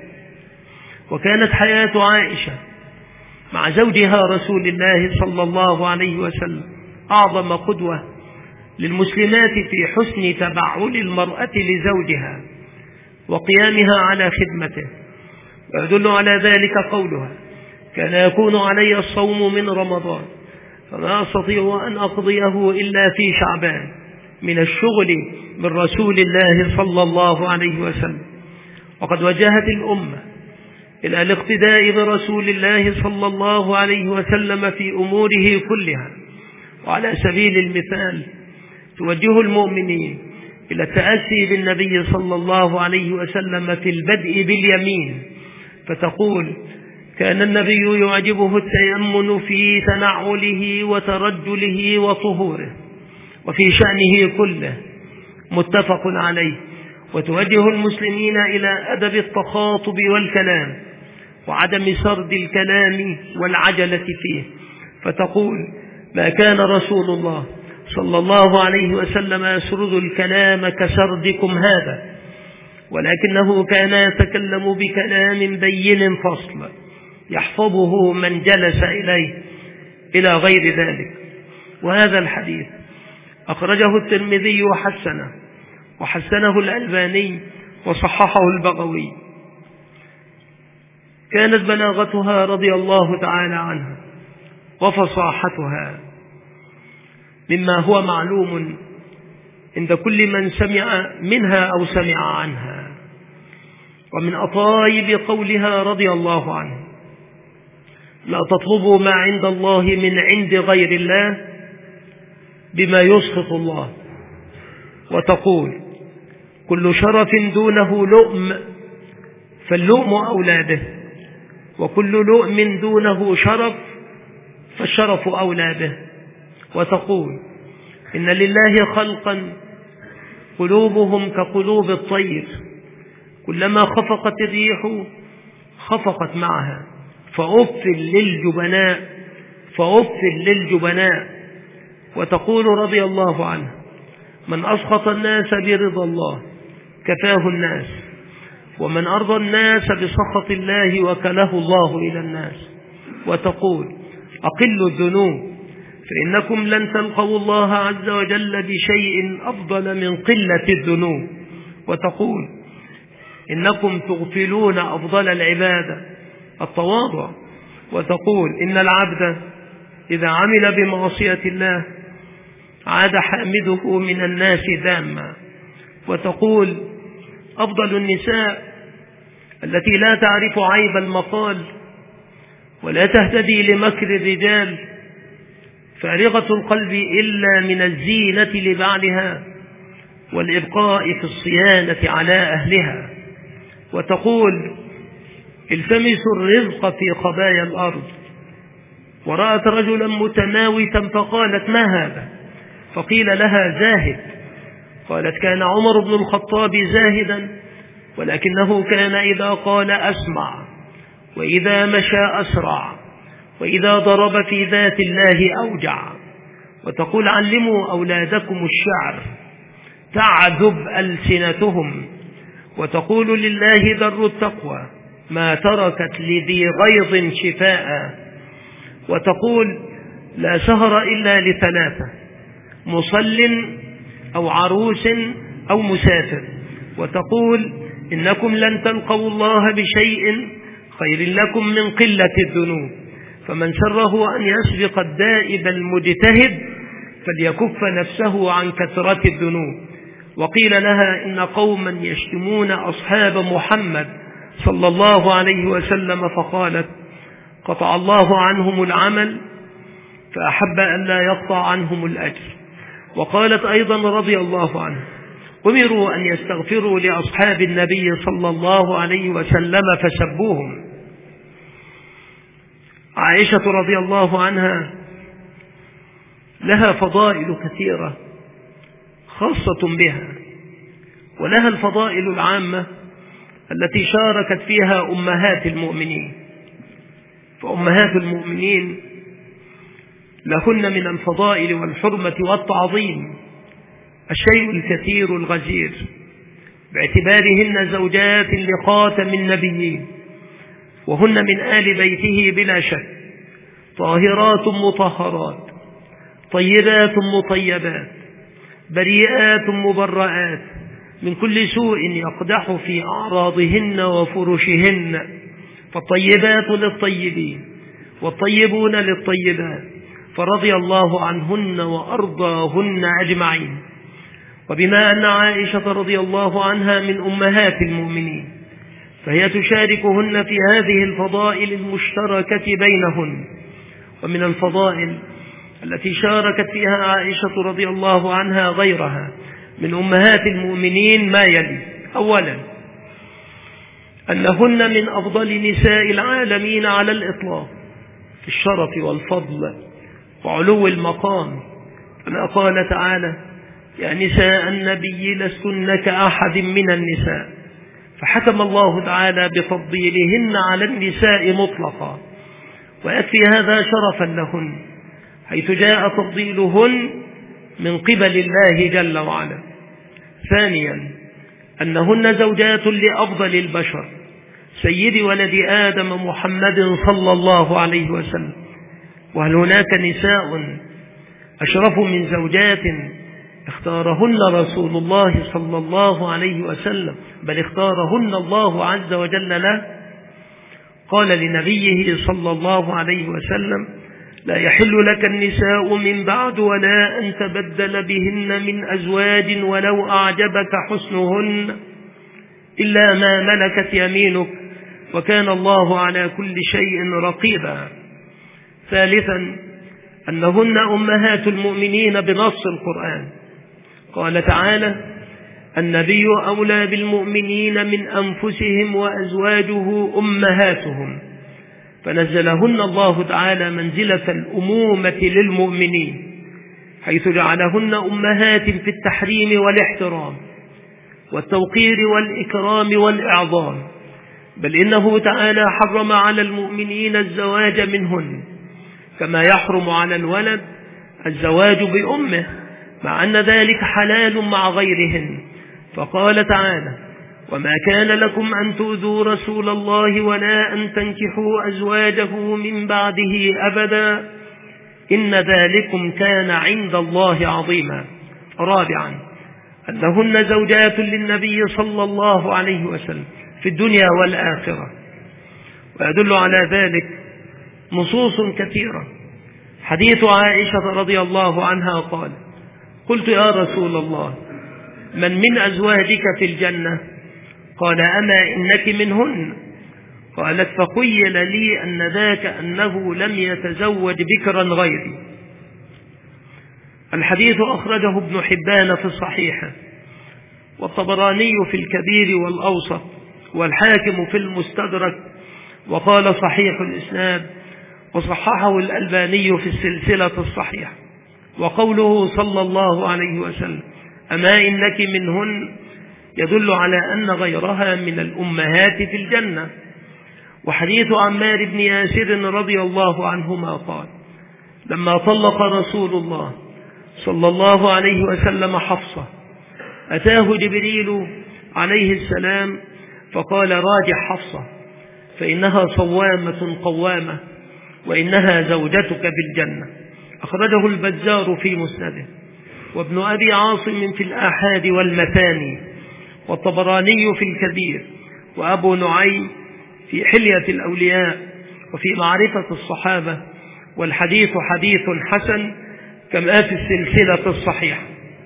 وكانت حياة عائشة مع زوجها رسول الله صلى الله عليه وسلم أعظم قدوة للمسلمات في حسن تبعل المرأة لزوجها وقيامها على خدمته. ويدل على ذلك قولها كان يكون علي الصوم من رمضان فما أستطيع أن أقضيه إلا في شعبان من الشغل من رسول الله صلى الله عليه وسلم. وقد وجهت الأمة إلى الاقتداء برسول الله صلى الله عليه وسلم في أموره كلها. وعلى سبيل المثال توجه المؤمنين إلى التأسي بالنبي صلى الله عليه وسلم في البدء باليمين، فتقول كان النبي يعجبه التيمن في تنعله وترجله وطهوره وفي شأنه كله متفق عليه. وتوجه المسلمين إلى أدب التخاطب والكلام وعدم سرد الكلام والعجلة فيه، فتقول ما كان رسول الله صلى الله عليه وسلم يسرد الكلام كسردكم هذا، ولكنه كان يتكلم بكلام بين فصل يحفظه من جلس إليه إلى غير ذلك. وهذا الحديث أخرجه الترمذي وحسنه وحسنه الألباني وصححه البغوي. كانت بلاغتها رضي الله تعالى عنها وفصاحتها مما هو معلوم عند كل من سمع منها أو سمع عنها. ومن أطايب قولها رضي الله عنه لا تطلبوا ما عند الله من عند غير الله بما يسخط الله. وتقول كل شرف دونه لؤم فاللؤم أولى به، وكل لؤم دونه شرف فالشرف أولى به. وتقول إن لله خلقا قلوبهم كقلوب الطير، كلما خفقت الريح خفقت معها، فأفل للجبناء فأفل للجبناء. وتقول رضي الله عنه من أسخط الناس برضا الله كفاه الناس، ومن أرضى الناس بسخط الله وكله الله إلى الناس. وتقول أقلوا الذنوب فإنكم لن تلقوا الله عز وجل بشيء أفضل من قلة الذنوب. وتقول إنكم تغفلون أفضل العبادة التواضع. وتقول إن العبد إذا عمل بمعصية الله عاد حامده من الناس ذاما. وتقول أفضل النساء التي لا تعرف عيب المقال ولا تهتدي لمكر الرجال، فارغة القلب إلا من الزينة لبعلها والإبقاء في الصيانة على أهلها. وتقول التمسوا الرزق في خبايا الأرض. ورأت رجلا متماوتا فقالت ما هذا؟ فقيل لها زاهد. قالت كان عمر بن الخطاب زاهدا، ولكنه كان إذا قال أسمع، وإذا مشى أسرع، وإذا ضرب في ذات الله أوجع. وتقول علموا أولادكم الشعر تعذب ألسنتهم. وتقول لله در التقوى ما تركت لذي غيظ شفاء. وتقول لا سهر إلا لثلاثة مصل أو عروس أو مسافر. وتقول إنكم لن تلقوا الله بشيء خير لكم من قلة الذنوب، فمن سره أن يسبق الدائب المجتهد فليكف نفسه عن كثرة الذنوب. وقيل لها إن قوما يشتمون أصحاب محمد صلى الله عليه وسلم، فقالت قطع الله عنهم العمل فأحب أن لا يقطع عنهم الأجر. وقالت أيضا رضي الله عنه أمروا أن يستغفروا لأصحاب النبي صلى الله عليه وسلم فسبوهم. عائشة رضي الله عنها لها فضائل كثيرة خاصة بها، ولها الفضائل العامة التي شاركت فيها أمهات المؤمنين. فأمهات المؤمنين لهن من الفضائل والحرمة والتعظيم الشيء الكثير الغزير، باعتبارهن زوجات لخاتم النبيين، وهن من آل بيته بلا شك، طاهرات مطهرات، طيبات مطيبات، بريئات مبرآت من كل سوء يقدح في أعراضهن وفرشهن. فالطيبات للطيبين والطيبون للطيبات، فرضي الله عنهن وأرضاهن أجمعين. وبما أن عائشة رضي الله عنها من أمهات المؤمنين فهي تشاركهن في هذه الفضائل المشتركة بينهن. ومن الفضائل التي شاركت فيها عائشة رضي الله عنها غيرها من أمهات المؤمنين ما يلي: أولا أنهن من أفضل نساء العالمين على الإطلاق في الشرف والفضل وعلو المقام، كما قال تعالى: يا نساء النبي لستن كأحد من النساء، فحكم الله تعالى بتفضيلهن على النساء مطلقا، ويكفي هذا شرفا لهن حيث جاء تفضيلهن من قبل الله جل وعلا. ثانيا أنهن زوجات لأفضل البشر سيد ولد آدم محمد صلى الله عليه وسلم، وهل هناك نساء أشرف من زوجات اختارهن رسول الله صلى الله عليه وسلم، بل اختارهن الله عز وجل له؟ قال لنبيه صلى الله عليه وسلم: لا يحل لك النساء من بعد ولا أن تبدل بهن من أزواج ولو أعجبك حسنهن إلا ما ملكت يمينك وكان الله على كل شيء رقيبا. ثالثا أنهن أمهات المؤمنين بنص القرآن. قال تعالى: النبي أولى بالمؤمنين من أنفسهم وأزواجه أمهاتهم، فنزلهن الله تعالى منزلة الأمومة للمؤمنين، حيث جعلهن أمهات في التحريم والاحترام والتوقير والإكرام والإعظام، بل إنه تعالى حرم على المؤمنين الزواج منهن، كما يحرم على الولد الزواج بأمه، مع أن ذلك حلال مع غيرهن. فقال تعالى: وما كان لكم أن تؤذوا رسول الله ولا أن تنكحوا أزواجه من بعده أبدا إن ذلكم كان عند الله عظيما. رابعا أنهن زوجات للنبي صلى الله عليه وسلم في الدنيا والآخرة، ويدل على ذلك نصوص كثيرة. حديث عائشة رضي الله عنها قال: قلت يا رسول الله من من أزواجك في الجنة؟ قال: أما إنك منهن. قالت: فخيل لي أن ذاك أنه لم يتزوج بكرا غيري. الحديث أخرجه ابن حبان في الصحيحة، والطبراني في الكبير والأوسط، والحاكم في المستدرك، وقال صحيح الإسناد، وصححه الألباني في السلسلة الصحيحة. وقوله صلى الله عليه وسلم: أما إنك منهن، يدل على أن غيرها من الأمهات في الجنة. وحديث عمار بن ياسر رضي الله عنهما قال: لما طلق رسول الله صلى الله عليه وسلم حفصة أتاه جبريل عليه السلام فقال: راجع حفصة فإنها صوامة قوامة وإنها زوجتك بالجنة. أخرجه البزار في مسنده، وابن أبي عاصم في الآحاد والمثاني، والطبراني في الكبير، وأبو نعيم في حلية الأولياء، وفي معرفة الصحابة. والحديث حديث حسن كما في السلسلة الصحيحة.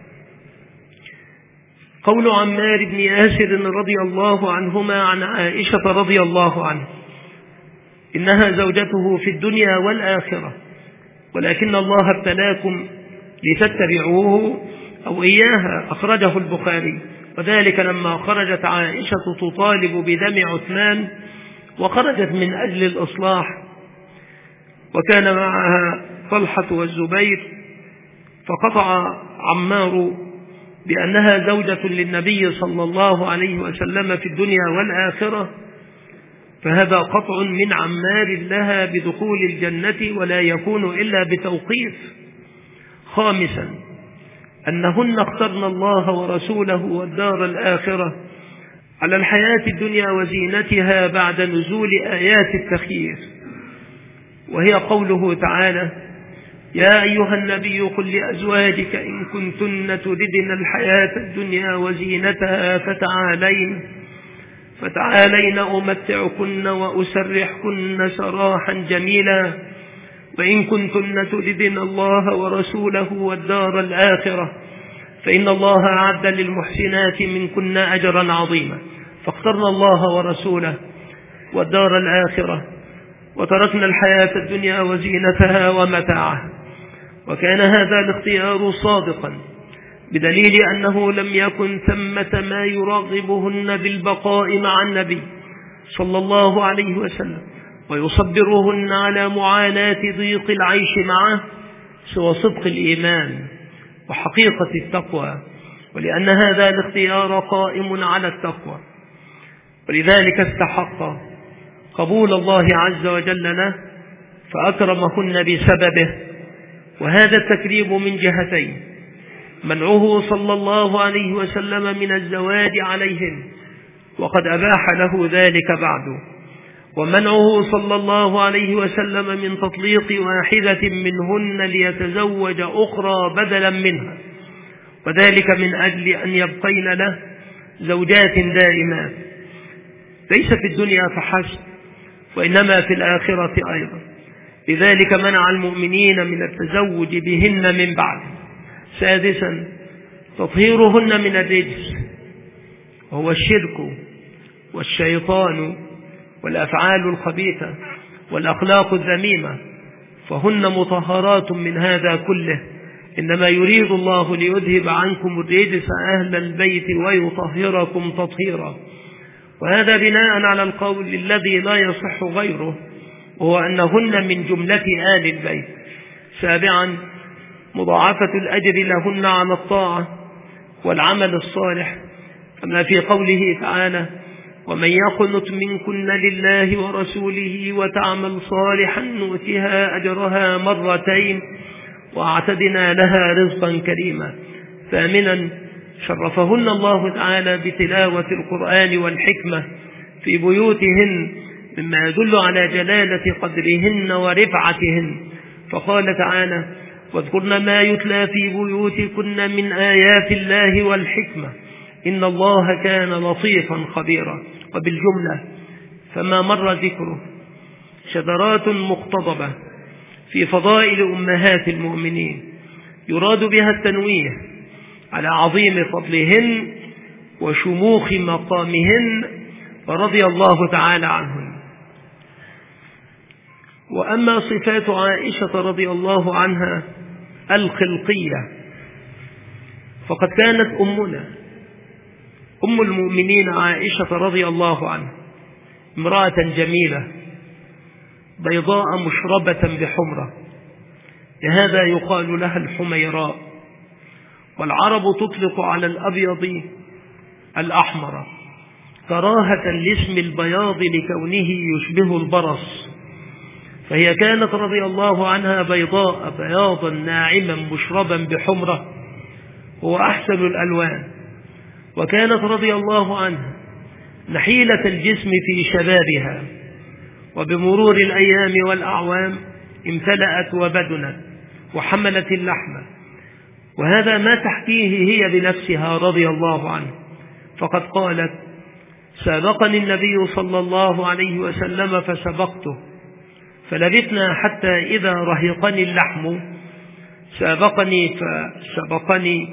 قول عمار بن ياسر رضي الله عنهما عن عائشة رضي الله عنها إنها زوجته في الدنيا والآخرة، ولكن الله ابتلاكم لتتبعوه أو إياها، أخرجه البخاري. وذلك لما خرجت عائشة تطالب بدم عثمان، وخرجت من أجل الإصلاح، وكان معها طلحة والزبير، فقطع عمار بأنها زوجة للنبي صلى الله عليه وسلم في الدنيا والآخرة، فهذا قطع من عمار لها بدخول الجنة، ولا يكون إلا بتوقيف. خامسا أنهن اخترن الله ورسوله والدار الآخرة على الحياة الدنيا وزينتها بعد نزول آيات التخيير، وهي قوله تعالى: يا أيها النبي قل لأزواجك إن كنتن تردن الحياة الدنيا وزينتها فتعالين فتعالين أمتعكن وأسرحكن سراحا جميلا، وإن كنتن تردن الله ورسوله والدار الآخرة فإن الله أعد للمحسنات منكن أجرا عظيما. فاخترنا الله ورسوله والدار الآخرة، وتركنا الحياة الدنيا وزينتها ومتاعها، وكان هذا الاختيار صادقا، بدليل أنه لم يكن ثمة ما يرغبهن بالبقاء مع النبي صلى الله عليه وسلم ويصبرهن على معاناة ضيق العيش معه سوى صدق الإيمان وحقيقة التقوى، ولأن هذا الاختيار قائم على التقوى، ولذلك استحق قبول الله عز وجل له فأكرمهن بسببه. وهذا التكريم من جهتين: منعه صلى الله عليه وسلم من الزواج عليهم، وقد أباح له ذلك بعده، ومنعه صلى الله عليه وسلم من تطليق واحدة منهن ليتزوج أخرى بدلا منها، وذلك من أجل أن يبقين له زوجات دائمات ليس في الدنيا فحسب، وإنما في الآخرة أيضا. لذلك منع المؤمنين من التزوج بهن من بعد. سادسا تطهيرهن من الرجس، وهو الشرك والشيطان والأفعال الخبيثة والأخلاق الذميمة، فهن مطهرات من هذا كله، إنما يريد الله ليذهب عنكم الرجس أهل البيت ويطهركم تطهيرا. وهذا بناء على القول الذي لا يصح غيره، وهو أنهن من جملة آل البيت. سابعا مضاعفة الأجر لهن على الطاعة والعمل الصالح، كما في قوله تعالى: ومن يقنت منكن لله ورسوله وتعمل صالحا نؤتها أجرها مرتين وأعتدنا لها رزقا كريما. ثامنا شرفهن الله تعالى بتلاوة القرآن والحكمة في بيوتهن، مما يدل على جلالة قدرهن ورفعتهن، فقال تعالى: واذكرن ما يتلى في بيوتكن من آيات الله والحكمة إن الله كان لطيفا خبيرا. وبالجملة فما مر ذكره شذرات مقتضبة في فضائل أمهات المؤمنين يراد بها التنويه على عظيم فضلهن وشموخ مقامهن، فرضي الله تعالى عنهن. وأما صفات عائشة رضي الله عنها الخلقية، فقد كانت أمنا أم المؤمنين عائشة رضي الله عنها امرأة جميلة بيضاء مشربة بحمرة، لهذا يقال لها الحميراء. والعرب تطلق على الأبيض الأحمر كراهة لاسم البياض لكونه يشبه البرص، فهي كانت رضي الله عنها بيضاء بياضا ناعما مشربا بحمرة، هو أحسن الألوان. وكانت رضي الله عنها نحيلة الجسم في شبابها، وبمرور الأيام والأعوام امتلأت وبدنت وحملت اللحم، وهذا ما تحكيه هي بنفسها رضي الله عنها، فقد قالت: سابقني النبي صلى الله عليه وسلم فسبقته، فلبثنا حتى إذا رهقني اللحم سابقني فسبقني،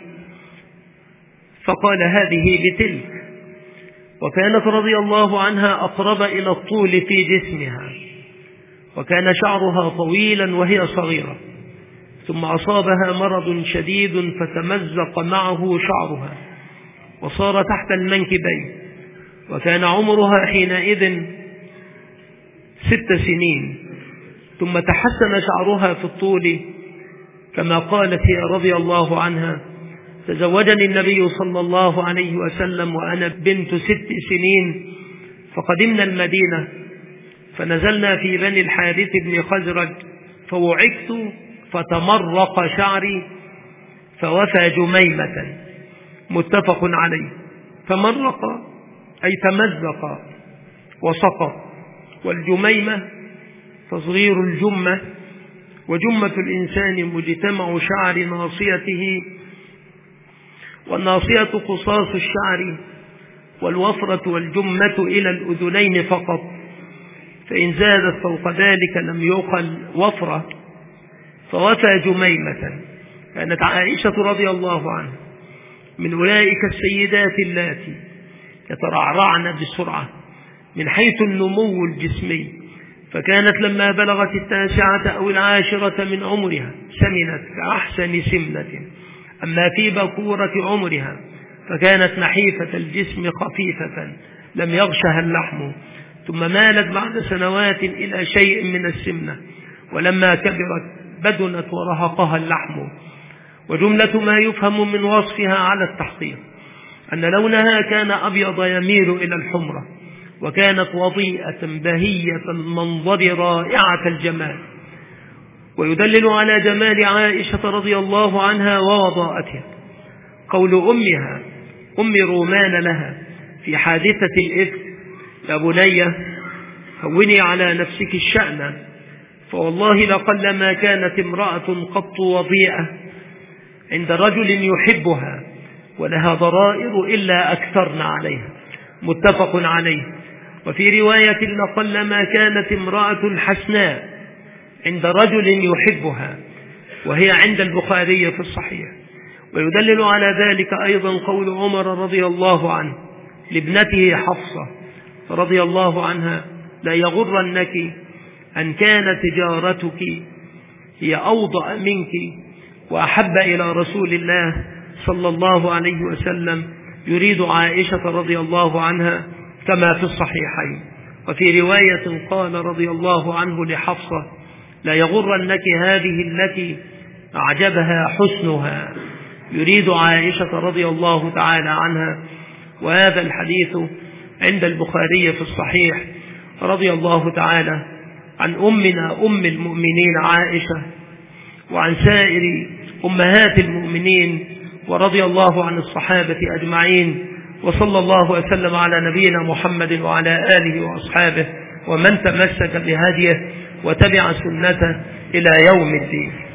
فقال: هذه بتلك. وكانت رضي الله عنها أقرب إلى الطول في جسمها، وكان شعرها طويلا وهي صغيرة، ثم أصابها مرض شديد فتمزق معه شعرها وصار تحت المنكبين، وكان عمرها حينئذ ست سنين، ثم تحسن شعرها في الطول، كما قالت هي رضي الله عنها: تزوجني النبي صلى الله عليه وسلم وأنا بنت ست سنين، فقدمنا المدينة فنزلنا في بني الحارث بن خزرج، فوعكت فتمرق شعري فوفى جميمة، متفق عليه. فمرق أي تمزق وسقط، والجميمة تصغير الجمة، وجمة الإنسان مجتمع شعر ناصيته، والناصية قصاص الشعر، والوفرة والجمة إلى الأذنين فقط، فإن زادت فوق ذلك لم يقل وفرة، فوفى جميمة. كانت عائشة رضي الله عنها من أولئك السيدات اللاتي يترعرعن بسرعة من حيث النمو الجسمي، فكانت لما بلغت التاسعة أو العاشرة من عمرها سمنت كأحسن سمنة، أما في بكورة عمرها فكانت نحيفة الجسم خفيفة لم يغشها اللحم، ثم مالت بعد سنوات إلى شيء من السمنة، ولما كبرت بدنت ورهقها اللحم. وجملة ما يفهم من وصفها على التحقيق أن لونها كان أبيض يميل إلى الحمرة، وكانت وضيئة بهية المنظر رائعة الجمال. ويدلل على جمال عائشة رضي الله عنها ووضاءتها قول أمها أم رومان لها في حادثة الإفك: يا بني هوني على نفسك الشأن، فوالله لقلما كانت امرأة قط وضيئة عند رجل يحبها ولها ضرائر إلا أكثرن عليها، متفق عليه. وفي رواية: لقلما كانت امرأة حسناء عند رجل يحبها، وهي عند البخاري في الصحيح. ويدلل على ذلك أيضا قول عمر رضي الله عنه لابنته حفصة رضي الله عنها: لا يغرنك أن كان تجارتك هي أوضأ منك وأحب إلى رسول الله صلى الله عليه وسلم، يريد عائشة رضي الله عنها كما في الصحيحين. وفي رواية قال رضي الله عنه لحفصة: لا يغرنك هذه التي أعجبها حسنها، يريد عائشة رضي الله تعالى عنها. وهذا الحديث عند البخاري في الصحيح، رضي الله تعالى عن أمنا أم المؤمنين عائشة وعن سائر أمهات المؤمنين، ورضي الله عن الصحابة أجمعين، وصلى الله وسلم على نبينا محمد وعلى آله وأصحابه ومن تمسك بهديه وتبع سنته إلى يوم الدين.